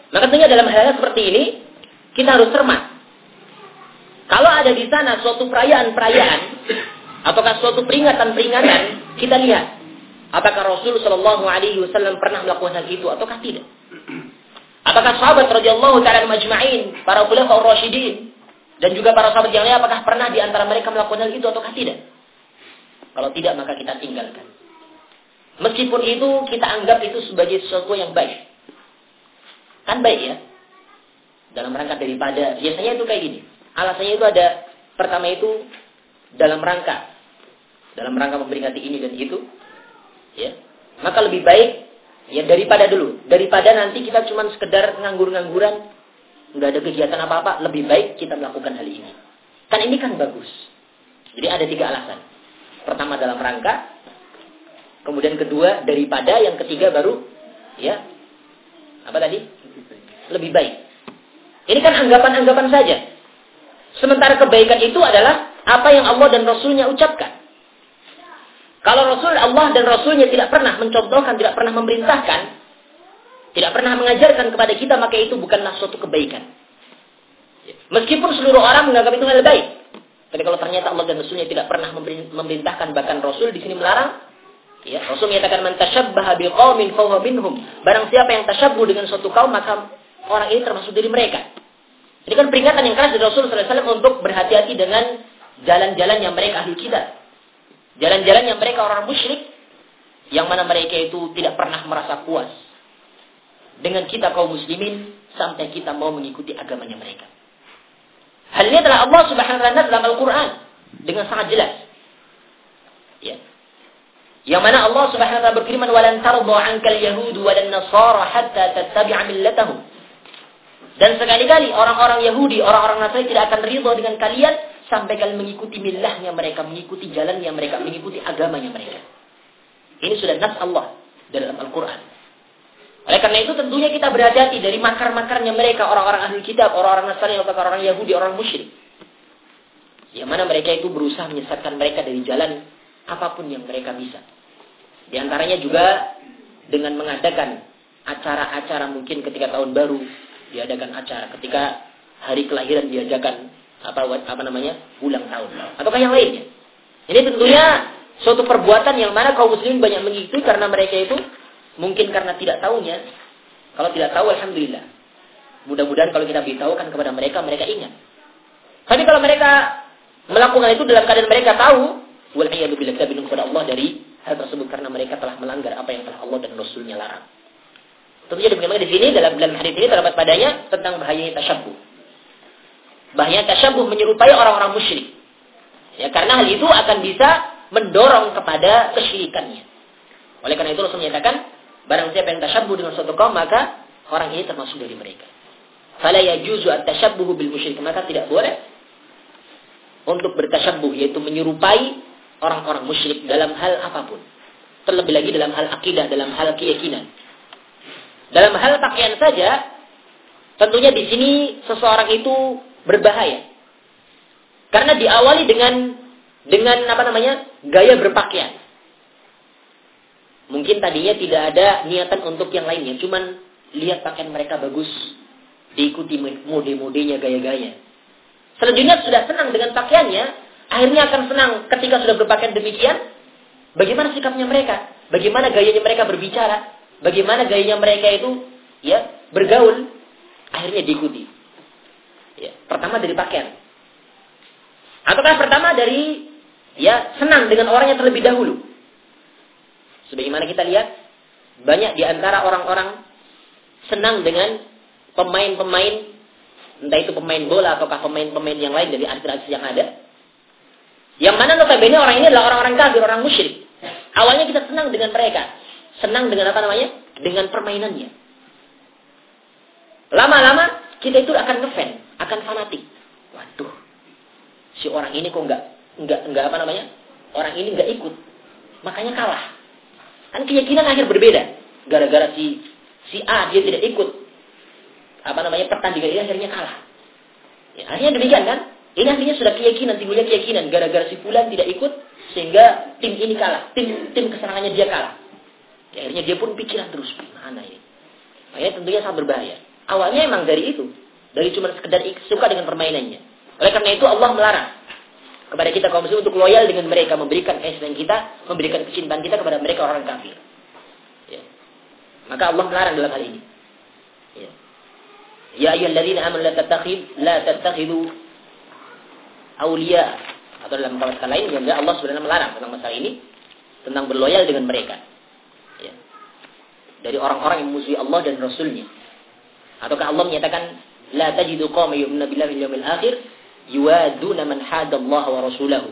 Maka tentunya dalam hal seperti ini, kita harus cermat. Kalau ada di sana suatu perayaan-perayaan, ataukah suatu peringatan-peringatan, kita lihat. Apakah Rasul Shallallahu Alaihi Wasallam pernah melakukan hal itu, ataukah tidak? Apakah sahabat radhiyallahu ta'ala majma'in, para khulafaur rasyidin, dan juga para sahabat yang lain, apakah pernah di antara mereka melakukan hal itu, ataukah tidak? Kalau tidak, maka kita tinggalkan. Meskipun itu kita anggap itu sebagai sesuatu yang baik. Kan baik ya? Dalam rangka daripada, biasanya itu kayak gini. Alasannya itu ada, pertama itu dalam rangka. Dalam rangka memperingati ini dan itu. Ya, maka lebih baik ya daripada dulu. Daripada nanti kita cuma sekedar nganggur-ngangguran. Nggak ada kegiatan apa-apa. Lebih baik kita melakukan hal ini. Kan ini kan bagus. Jadi ada tiga alasan. Pertama dalam rangka. Kemudian kedua daripada. Yang ketiga baru. Ya. Apa tadi? Lebih baik. Ini kan anggapan-anggapan saja. Sementara kebaikan itu adalah apa yang Allah dan Rasulnya ucapkan. Kalau Rasul Allah dan Rasulnya tidak pernah mencontohkan, tidak pernah memerintahkan, tidak pernah mengajarkan kepada kita, maka itu bukanlah suatu kebaikan. Meskipun seluruh orang menganggap itu hal baik. Tapi kalau ternyata Allah dan Rasulnya tidak pernah memerintahkan, bahkan Rasul di sini melarang, ya, Rasul menyatakan man tashabbaha biqaumin fahuwa minhum. Barang siapa yang tasyabbuh dengan suatu kaum, maka orang ini termasuk dari mereka. Ini kan peringatan yang keras dari Rasul sallallahu alaihi wasallam untuk berhati-hati dengan jalan-jalan yang mereka ahli kitab. Jalan-jalan yang mereka orang musyrik, yang mana mereka itu tidak pernah merasa puas dengan kita kaum muslimin sampai kita mau mengikuti agamanya mereka. Hal ini adalah Allah Subhanahu wa taala dalam Al-Qur'an dengan sangat jelas. Ya. Yang mana Allah Subhanahu wa taala berfirman, "Walan tarda 'ankal yahudu walan nasara hatta tattabi'a millatahum." Dan sekali-kali orang-orang Yahudi, orang-orang Nasrani tidak akan ridha dengan kalian sampai kalian mengikuti millahnya mereka, mengikuti jalannya mereka, mengikuti agamanya mereka. Ini sudah nas Allah dalam Al-Quran. Oleh karena itu tentunya kita berhati-hati dari makar-makarnya mereka, orang-orang ahli kitab, orang-orang Nasrani, orang-orang Yahudi, orang musyrik. Yang mana mereka itu berusaha menyesatkan mereka dari jalan apapun yang mereka bisa. Di antaranya juga dengan mengadakan acara-acara mungkin ketika tahun baru, diadakan acara ketika hari kelahiran diadakan apa apa namanya ulang tahun ataukah yang lainnya. Ini tentunya suatu perbuatan yang mana kaum muslimin banyak mengikuti karena mereka itu mungkin karena tidak tahunya. Kalau tidak tahu, alhamdulillah. Mudah-mudahan kalau kita beritahukan kepada mereka, mereka ingat. Tapi kalau mereka melakukan itu dalam keadaan mereka tahu, wal'iyadu billah, kita berlindung kepada Allah dari hal tersebut karena mereka telah melanggar apa yang telah Allah dan Rasulnya larang. Tentunya demikian di sini dalam dalam hadis ini terdapat padanya tentang bahayanya tasyabbuh. Bahaya tasyabbuh menyerupai orang-orang musyrik. Ya, karena hal itu akan bisa mendorong kepada kesyirikannya. Oleh karena itu Rasul menyatakan, barang siapa yang tasyabbuh dengan suatu kaum, maka orang ini termasuk dari mereka. Fala yajuzu at-tasyabbuhu bil musyrik, maka tidak boleh untuk bertasyabbuh, yaitu menyerupai orang-orang musyrik dalam hal apapun. Terlebih lagi dalam hal akidah, dalam hal keyakinan. Dalam hal pakaian saja, tentunya di sini seseorang itu berbahaya. Karena diawali dengan dengan apa namanya? Gaya berpakaian. Mungkin tadinya tidak ada niatan untuk yang lainnya, cuman lihat pakaian mereka bagus, diikuti mode-modenya, gaya-gaya. Selanjutnya sudah senang dengan pakaiannya, akhirnya akan senang ketika sudah berpakaian demikian, bagaimana sikapnya mereka, bagaimana gayanya mereka berbicara, bagaimana gayanya mereka itu ya bergaul, akhirnya diikuti. Ya, pertama dari pakaian. Ataukah pertama dari ya senang dengan orang yang terlebih dahulu. Sebagaimana kita lihat banyak di antara orang-orang senang dengan pemain-pemain, entah itu pemain bola ataukah pemain-pemain yang lain dari artis-artis yang ada. Yang mana notabene orang ini adalah orang-orang kafir, orang musyrik. Awalnya kita senang dengan mereka. Senang dengan apa namanya? Dengan permainannya. Lama-lama kita itu akan ngefan, akan fanatik. Waduh, si orang ini kok enggak, enggak, enggak apa namanya? Orang ini enggak ikut, makanya kalah. Kan keyakinan akhir berbeda. Gara-gara si si A dia tidak ikut, apa namanya pertandingan ini akhirnya kalah. Ya, akhirnya demikian kan? Ini akhirnya sudah keyakinan, timbulnya keyakinan. Gara-gara si fulan tidak ikut, sehingga tim ini kalah, tim tim kesenangannya dia kalah. Ya, akhirnya dia pun pikiran terus, mana ini? Makanya tentunya sangat berbahaya. Awalnya emang dari itu. Dari cuma sekedar suka dengan permainannya. Oleh karena itu Allah melarang kepada kita kaum muslim untuk loyal dengan mereka, memberikan kasih sayang kita, memberikan kecintaan kita kepada mereka orang kafir. Ya. Maka Allah melarang dalam hal ini. Ya. Ya ayyuhalladzina amanu la tattakhid la tattakhidu awliya, atau dalam kata lain juga Allah sebenarnya melarang tentang masalah ini, tentang berloyal dengan mereka. Ya. Dari orang-orang yang musuhi Allah dan Rasulnya. Ataukah Allah menyatakan la tajidu qauman yu'minuna billahi wal yawmil akhir yuwaduna man hadallaha wa rasulahu.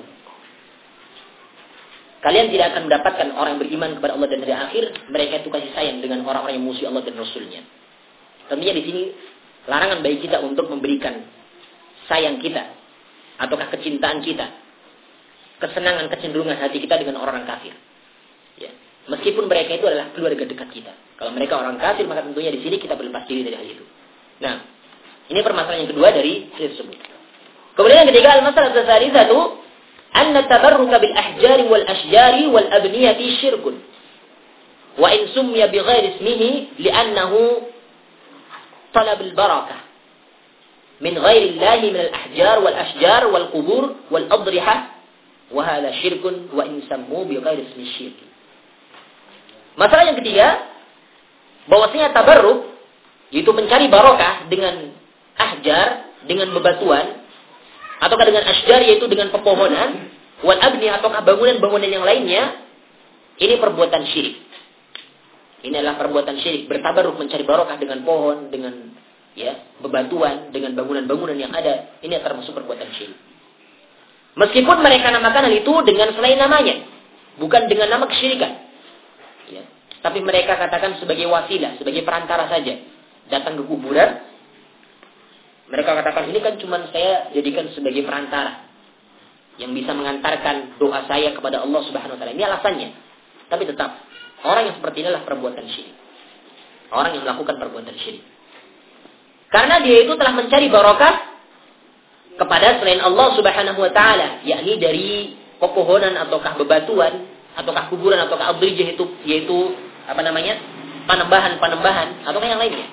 Kalian tidak akan mendapatkan orang yang beriman kepada Allah dan hari akhir, mereka itu kasih sayang dengan orang-orang yang musuhi Allah dan Rasulnya. Tentunya di sini larangan bagi kita untuk memberikan sayang kita ataukah kecintaan kita, kesenangan, kecenderungan hati kita dengan orang kafir. Ya. Meskipun mereka itu adalah keluarga dekat kita. Kalau mereka orang kafir, maka tentunya di sini kita berlepas diri dari hal itu. Nah, ini permasalahan yang kedua dari hadis tersebut. Kemudian yang ketiga, al-masalah tsalitsatu anna tabarruka bil ahjari wal ashjari wal abniyati syirkun. Wa in summiya bi ghairi ismihi li'annahu talab al-barakah min ghairi Allah min al-ahjar wal ashjar wal qubur wal adrihah wa hadha syirkun wa in sammu bi ghairi ismi syirk. Masalah yang ketiga, bahwasanya tabarruk yaitu mencari barokah dengan ahjar, dengan bebatuan, ataukah dengan ashjar yaitu dengan pepohonan, wal abni ataukah bangunan-bangunan yang lainnya, ini perbuatan syirik. Ini adalah perbuatan syirik, bertabarruk mencari barokah dengan pohon, dengan ya, bebatuan, dengan bangunan-bangunan yang ada, ini termasuk perbuatan syirik. Meskipun mereka namakan hal itu dengan selain namanya, bukan dengan nama kesyirikan. Ya. Tapi mereka katakan sebagai wasilah, sebagai perantara saja. Datang ke kuburan, mereka katakan ini kan cuma saya jadikan sebagai perantara yang bisa mengantarkan doa saya kepada Allah Subhanahu wa taala. Ini alasannya. Tapi tetap orang yang seperti ini adalah perbuatan syirik. Orang yang melakukan perbuatan syirik. Karena dia itu telah mencari barokah kepada selain Allah Subhanahu wa taala, yakni dari pepohonan ataukah bebatuan, ataukah kuburan ataukah adrijah itu yaitu apa namanya? panembahan-panembahan ataukah yang lainnya.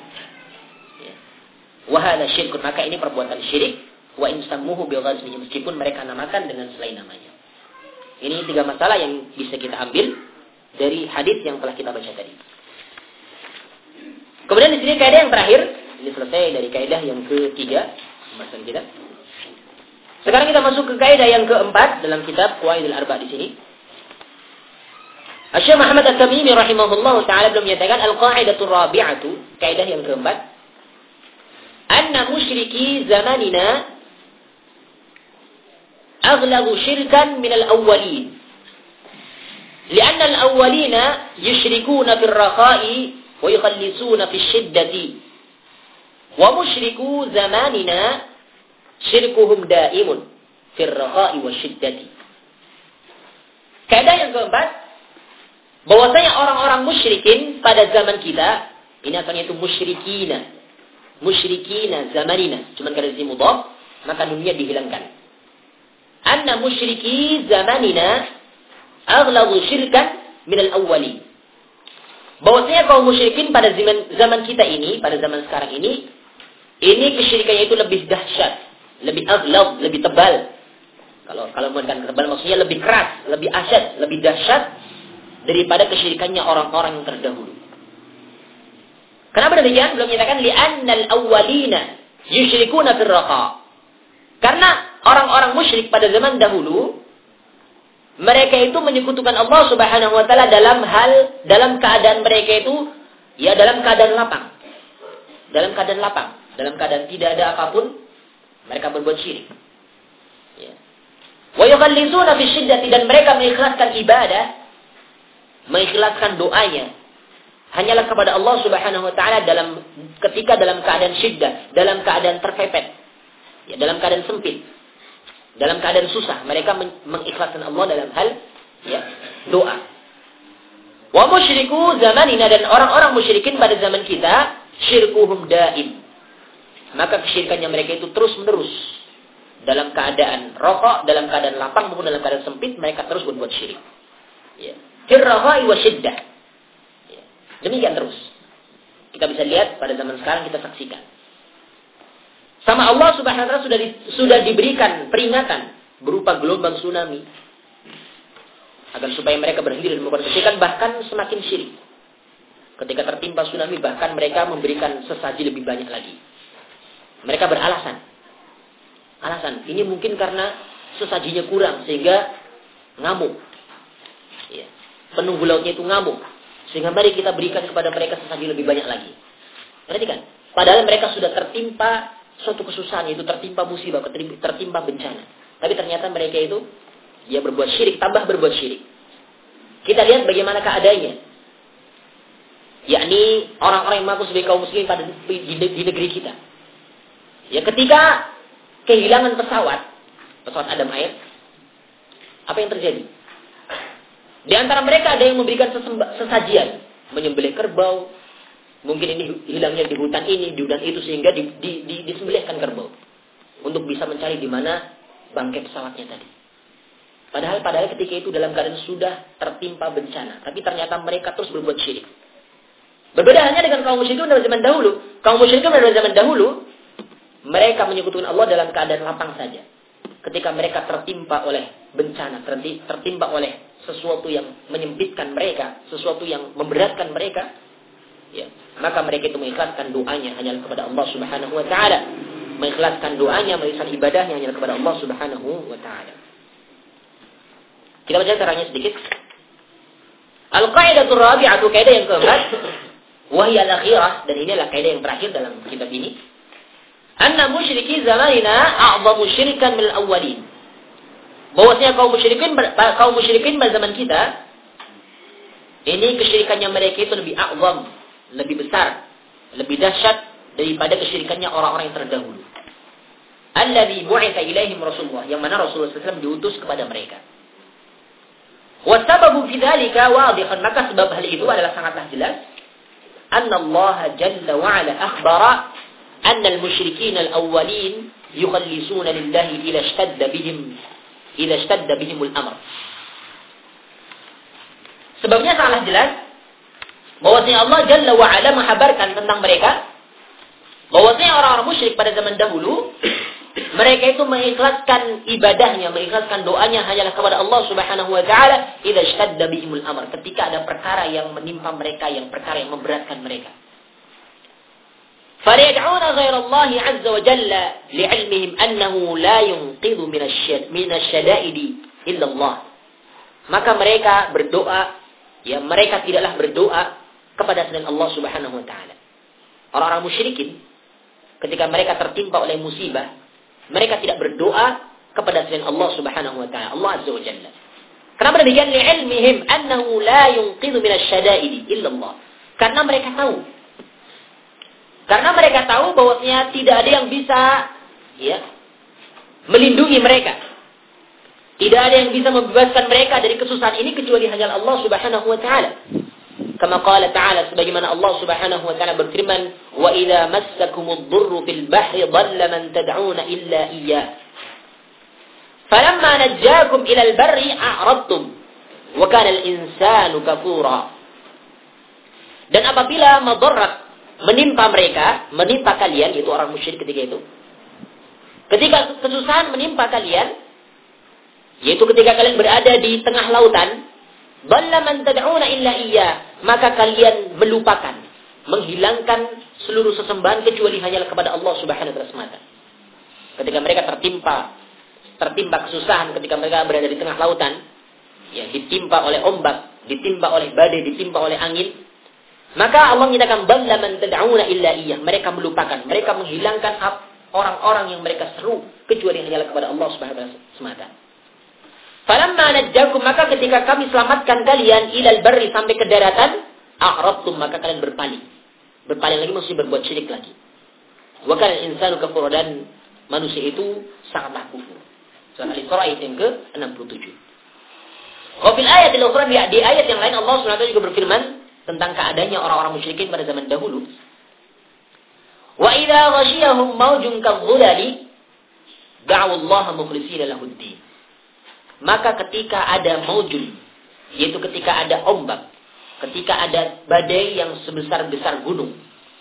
Wa hadza syirk, maka ini perbuatan syirik, wa in sammuhu bi ghazmihi, meskipun mereka namakan dengan selain namanya. Ini tiga masalah yang bisa kita ambil dari hadis yang telah kita baca tadi. Kemudian di sini kaidah yang terakhir, ini selesai dari kaidah yang ketiga pembahasan kita. Sekarang kita masuk ke kaidah yang keempat dalam kitab Qawaidul Arba' di sini. Asy-Syaikh Muhammad At-Tamimi rahimahullahu taala belum menyatakan al-qaidatur rabi'atu, kaidah yang keempat, anna musyriki zamanina aghlabu syirkan min al-awwalin. Lianna al-awwalina yusyrikuna fil rakha'i wa yukhallisuna fil shiddati. Wa musyriku zamanina syirkuhum daimun fil rakha'i wa shiddati. Kaidah yang keempat, bahwasanya orang-orang musyrikin pada zaman kita, ini asalnya itu musyrikina. Musyrikina zamanina, cuman karena di mudhaf, maka nunnya dihilangkan. Anna musyriki zamanina aghlabu syirkan min al-awwali. Bahwasanya kaum musyrikin pada zaman zaman kita ini, pada zaman sekarang ini, ini kesyirikannya itu lebih dahsyat, lebih aghlab, lebih tebal. Kalau kalau bukan tebal maksudnya lebih keras, lebih asyad, lebih dahsyat daripada kesyirikannya orang-orang yang terdahulu. Kenapa demikian? Belum menyatakan li'annal awwalina yusyrikuna fil raqa. Karena orang-orang musyrik pada zaman dahulu, mereka itu menyekutukan Allah Subhanahu wa taala dalam hal dalam keadaan mereka itu ya dalam keadaan lapang. Dalam keadaan lapang, dalam keadaan tidak ada apapun, mereka berbuat syirik. Ya. Wa yukhallisuna fi syiddati, dan mereka mengikhlaskan ibadah, mengikhlaskan doanya hanyalah kepada Allah Subhanahu wa taala dalam ketika dalam keadaan syiddah, dalam keadaan terpepet, ya, dalam keadaan sempit, dalam keadaan susah, mereka mengikhlaskan Allah dalam hal ya doa. Wa musyriku zamanina, dan orang-orang musyrikin pada zaman kita syirkuhum daim, maka kesyirikannya mereka itu terus-menerus dalam keadaan rokok, dalam keadaan lapang maupun dalam keadaan sempit, mereka terus berbuat syirik. Ya. Firraha'i wa syiddah. Ya. Demikian terus. Kita bisa lihat pada zaman sekarang, kita saksikan. Sama Allah Subhanahu wa taala sudah di, sudah diberikan peringatan berupa gelombang tsunami agar supaya mereka berhenti dari melakukan kesyirikan, bahkan semakin syirik. Ketika tertimpa tsunami, bahkan mereka memberikan sesaji lebih banyak lagi. Mereka beralasan. Alasan, ini mungkin karena sesajinya kurang sehingga ngamuk. Ya. Penunggu lautnya itu ngamuk. Sehingga mari kita berikan kepada mereka sesaji lebih banyak lagi. Perhatikan. Padahal mereka sudah tertimpa suatu kesusahan, yaitu tertimpa musibah, tertimpa bencana. Tapi ternyata mereka itu, dia berbuat syirik, tambah berbuat syirik. Kita lihat bagaimana keadaannya. Yakni orang-orang yang mengaku sebagai kaum muslim pada di, di, di negeri kita. Ya, ketika kehilangan pesawat, pesawat Adam Air, apa yang terjadi? Di antara mereka ada yang memberikan sesemba, sesajian, menyembelih kerbau, mungkin ini hilangnya di hutan ini, di hutan itu, sehingga di, di, di, disembelihkan kerbau untuk bisa mencari di mana bangkai pesawatnya tadi. Padahal padahal ketika itu dalam keadaan sudah tertimpa bencana, tapi ternyata mereka terus berbuat syirik. Berbeda hanya dengan kaum musyrikin pada zaman dahulu. Kaum musyrikin pada zaman dahulu, mereka menyekutukan Allah dalam keadaan lapang saja. Ketika mereka tertimpa oleh bencana, tertimpa oleh sesuatu yang menyempitkan mereka, sesuatu yang memberatkan mereka, ya, maka mereka itu mengikhlaskan doanya hanya kepada Allah Subhanahu wa taala. Mengikhlaskan doanya, mengikhlaskan ibadahnya hanya kepada Allah Subhanahu wa taala. Kita baca caranya sedikit. Al-qaidatur rabi'atu, kaidah yang keempat, wa hiya al-akhirah, dan inilah kaidah yang terakhir dalam kitab ini. Anna musyriki zamanina a'zamu syirkan min al-awwalin. Bahwasanya kaum musyrikin kaum musyrikin pada zaman kita, ini kesyirikannya mereka itu lebih a'zam, lebih besar, lebih dahsyat daripada kesyirikannya orang-orang yang terdahulu. Alladzi bu'itsa ilaihim Rasulullah, yang mana Rasulullah sallallahu alaihi wasallam diutus kepada mereka. Wa sababu fi dzalika wadihun, maka sebab hal itu adalah sangatlah jelas. Anna Allah jalla wa ala akhbara anna al-musyrikin al-awwalin yukhallisuna lillahi ila ishtadda bihim ila ishtadda bihim al-amr. Sebabnya sangatlah jelas bahwasanya Allah jalla wa ala menghabarkan tentang mereka bahwasanya orang-orang musyrik pada zaman dahulu mereka itu mengikhlaskan ibadahnya, mengikhlaskan doanya hanyalah kepada Allah Subhanahu wa taala idza ishtadda bihimul amr, ketika ada perkara yang menimpa mereka, yang perkara yang memberatkan mereka. Faryad'una ghayra Allah 'azza wa jalla li'ilmihim annahu la yunqidhu min asy-syad min asy-syada'id illa Allah. Maka mereka berdoa, ya mereka tidaklah berdoa kepada selain Allah Subhanahu wa taala. Orang-orang musyrikin ketika mereka tertimpa oleh musibah, mereka tidak berdoa kepada selain Allah Subhanahu wa taala, Allah Azza wa Jalla. Kenapa demikian? Li'ilmihim annahu la yunqidhu min asy-syada'id illa Allah. Karena mereka tahu. Karena mereka tahu bahwasanya tidak ada yang bisa ya melindungi mereka. Tidak ada yang bisa membebaskan mereka dari kesusahan ini kecuali hanya Allah Subhanahu wa taala. Kama qala ta'ala, sebagaimana Allah Subhanahu wa taala berfirman, "Wa idza massakumud dhurru fil bahri dhalla man tad'una illa iyyah. Falamma najjakum ila al-barri a'radtum wa kana al-insanu kafura." Dan apabila madarat menimpa mereka, menimpa kalian, yaitu orang musyrik ketika itu, ketika kesusahan menimpa kalian, yaitu ketika kalian berada di tengah lautan, dhalla man tad'una illa iyyah, maka kalian melupakan, menghilangkan seluruh sesembahan kecuali hanyalah kepada Allah Subhanahu wa taala semata. Ketika mereka tertimpa tertimpa kesusahan, ketika mereka berada di tengah lautan, ya ditimpa oleh ombak, ditimpa oleh badai, ditimpa oleh angin, maka Allah menyatakan dhalla man tad'una illa iyyah, mereka melupakan, mereka menghilangkan orang-orang yang mereka seru kecuali hanyalah kepada Allah Subhanahu wa taala semata. Falamma najjakum, maka ketika kami selamatkan kalian ilal barri, sampai ke daratan, a'radtum, maka kalian berpaling. Berpaling lagi maksudnya berbuat syirik lagi. Wa kana insanu kafur, dan manusia itu sangatlah kufur. Surah Al-Isra ayat yang ke enam puluh tujuh. Wa fil ayat al-ukhra, di ayat yang lain Allah Subhanahu wa taala juga berfirman tentang keadaannya orang-orang musyrikin pada zaman dahulu. Wa idza ghashiyahum mawjun kadh-dhulali da'u Allah mukhlishina lahud-din. Maka ketika ada maujun, yaitu ketika ada ombak, ketika ada badai yang sebesar-besar gunung,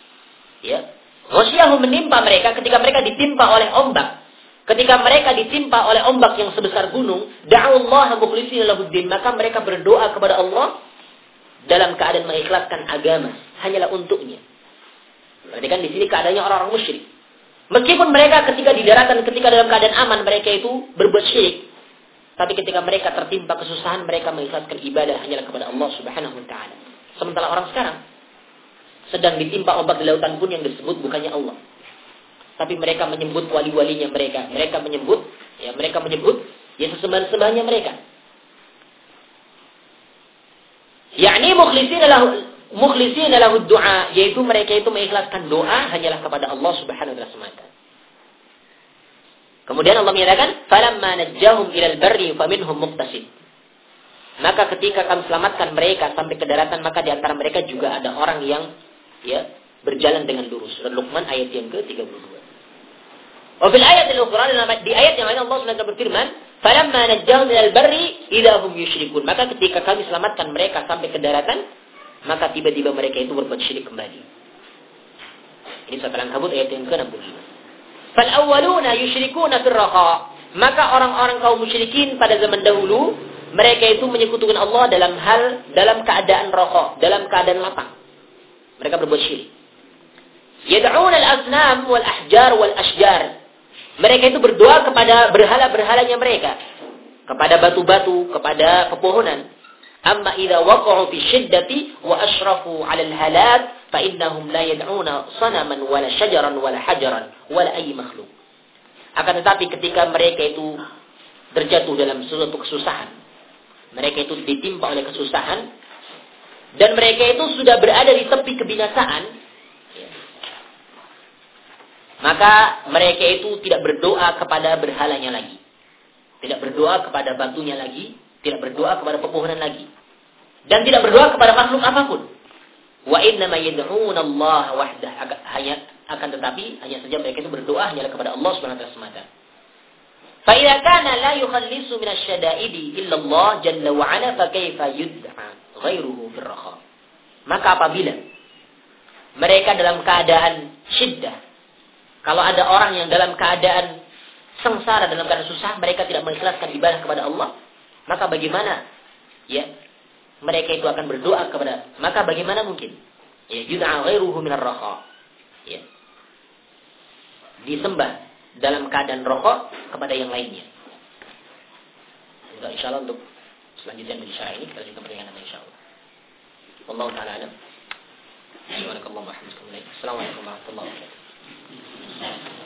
Ya. Ghasyiyahum menimpa mereka ketika mereka ditimpa oleh ombak. Ketika mereka ditimpa oleh ombak yang sebesar gunung, da'ullaha mukhlishina lahuddin, maka mereka berdoa kepada Allah dalam keadaan mengikhlaskan agama hanyalah untuknya. Berarti kan di sini keadaannya orang-orang musyrik. Meskipun mereka ketika di daratan, ketika dalam keadaan aman, mereka itu berbuat syirik. Tapi ketika mereka tertimpa kesusahan, mereka mengikhlaskan ibadah hanyalah kepada Allah Subhanahu wa taala. Sementara orang sekarang sedang ditimpa ombak di lautan pun yang disebut bukannya Allah. Tapi mereka menyebut wali-walinya mereka. Mereka menyebut, ya mereka menyebut ya sesembahan-sembahannya mereka. Yakni mukhlishina lahu mukhlishina lahu du'a, yaitu mereka itu mengikhlaskan doa hanyalah kepada Allah Subhanahu wa taala semata. Kemudian Allah menyatakan, "Falamma najjahum ilal barri faminhum muqtasid." Maka ketika kami selamatkan mereka sampai ke daratan, maka di antara mereka juga ada orang yang ya berjalan dengan lurus. Surat Luqman ayat yang ke tiga puluh dua. Wa fil ayat al-ukhra, di ayat yang lain Allah Subhanahu wa taala berfirman, "Falamma najjahum ilal barri idza hum yusyrikun." Maka ketika kami selamatkan mereka sampai ke daratan, maka tiba-tiba mereka itu berbuat syirik kembali. Ini surat Al-Ankabut ayat yang ke enam puluh lima. Fal awwaluna yusyrikuna fil raha. Maka orang-orang kaum musyrikin pada zaman dahulu, mereka itu menyekutukan Allah dalam hal dalam keadaan raha, dalam keadaan lapang. Mereka berbuat syirik. Yad'una al-asnam wal ahjar wal ashjar. Mereka itu berdoa kepada berhala-berhalanya mereka, kepada batu-batu, kepada pepohonan. Amma idza waqa'u fi syiddati wa ashrafu 'ala al-halak fa innahum la yad'una sanaman wala syajaran wala hajaran wala ayy makhluk. Akan tetapi ketika mereka itu terjatuh dalam suatu kesusahan, mereka itu ditimpa oleh kesusahan, dan mereka itu sudah berada di tepi kebinasaan, maka mereka itu tidak berdoa kepada berhalanya lagi, tidak berdoa kepada batunya lagi, tidak berdoa kepada pepohonan lagi, dan tidak berdoa kepada makhluk apapun. Wa innama yad'una Allah wahdah. Hanya akan tetapi hanya saja mereka itu berdoa hanyalah kepada Allah Subhanahu wa taala semata. Fa idza kana la yukhallisu min asy-syada'idi illa Allah jalla wa 'ala fa kaifa yud'a ghairuhu fil raha. Maka apabila mereka dalam keadaan syiddah, kalau ada orang yang dalam keadaan sengsara, dalam keadaan susah, mereka tidak mengikhlaskan ibadah kepada Allah, maka bagaimana ya mereka itu akan berdoa kepada, maka bagaimana mungkin ya yud'a ghairuhu minar raha, ya disembah dalam keadaan raha kepada yang lainnya. Insyaallah untuk selanjutnya dari syarah ini kita lanjutkan pertanyaan insyaallah. Wallahu taala alam. Subhanakallahumma wa bihamdika. Assalamualaikum warahmatullahi wabarakatuh.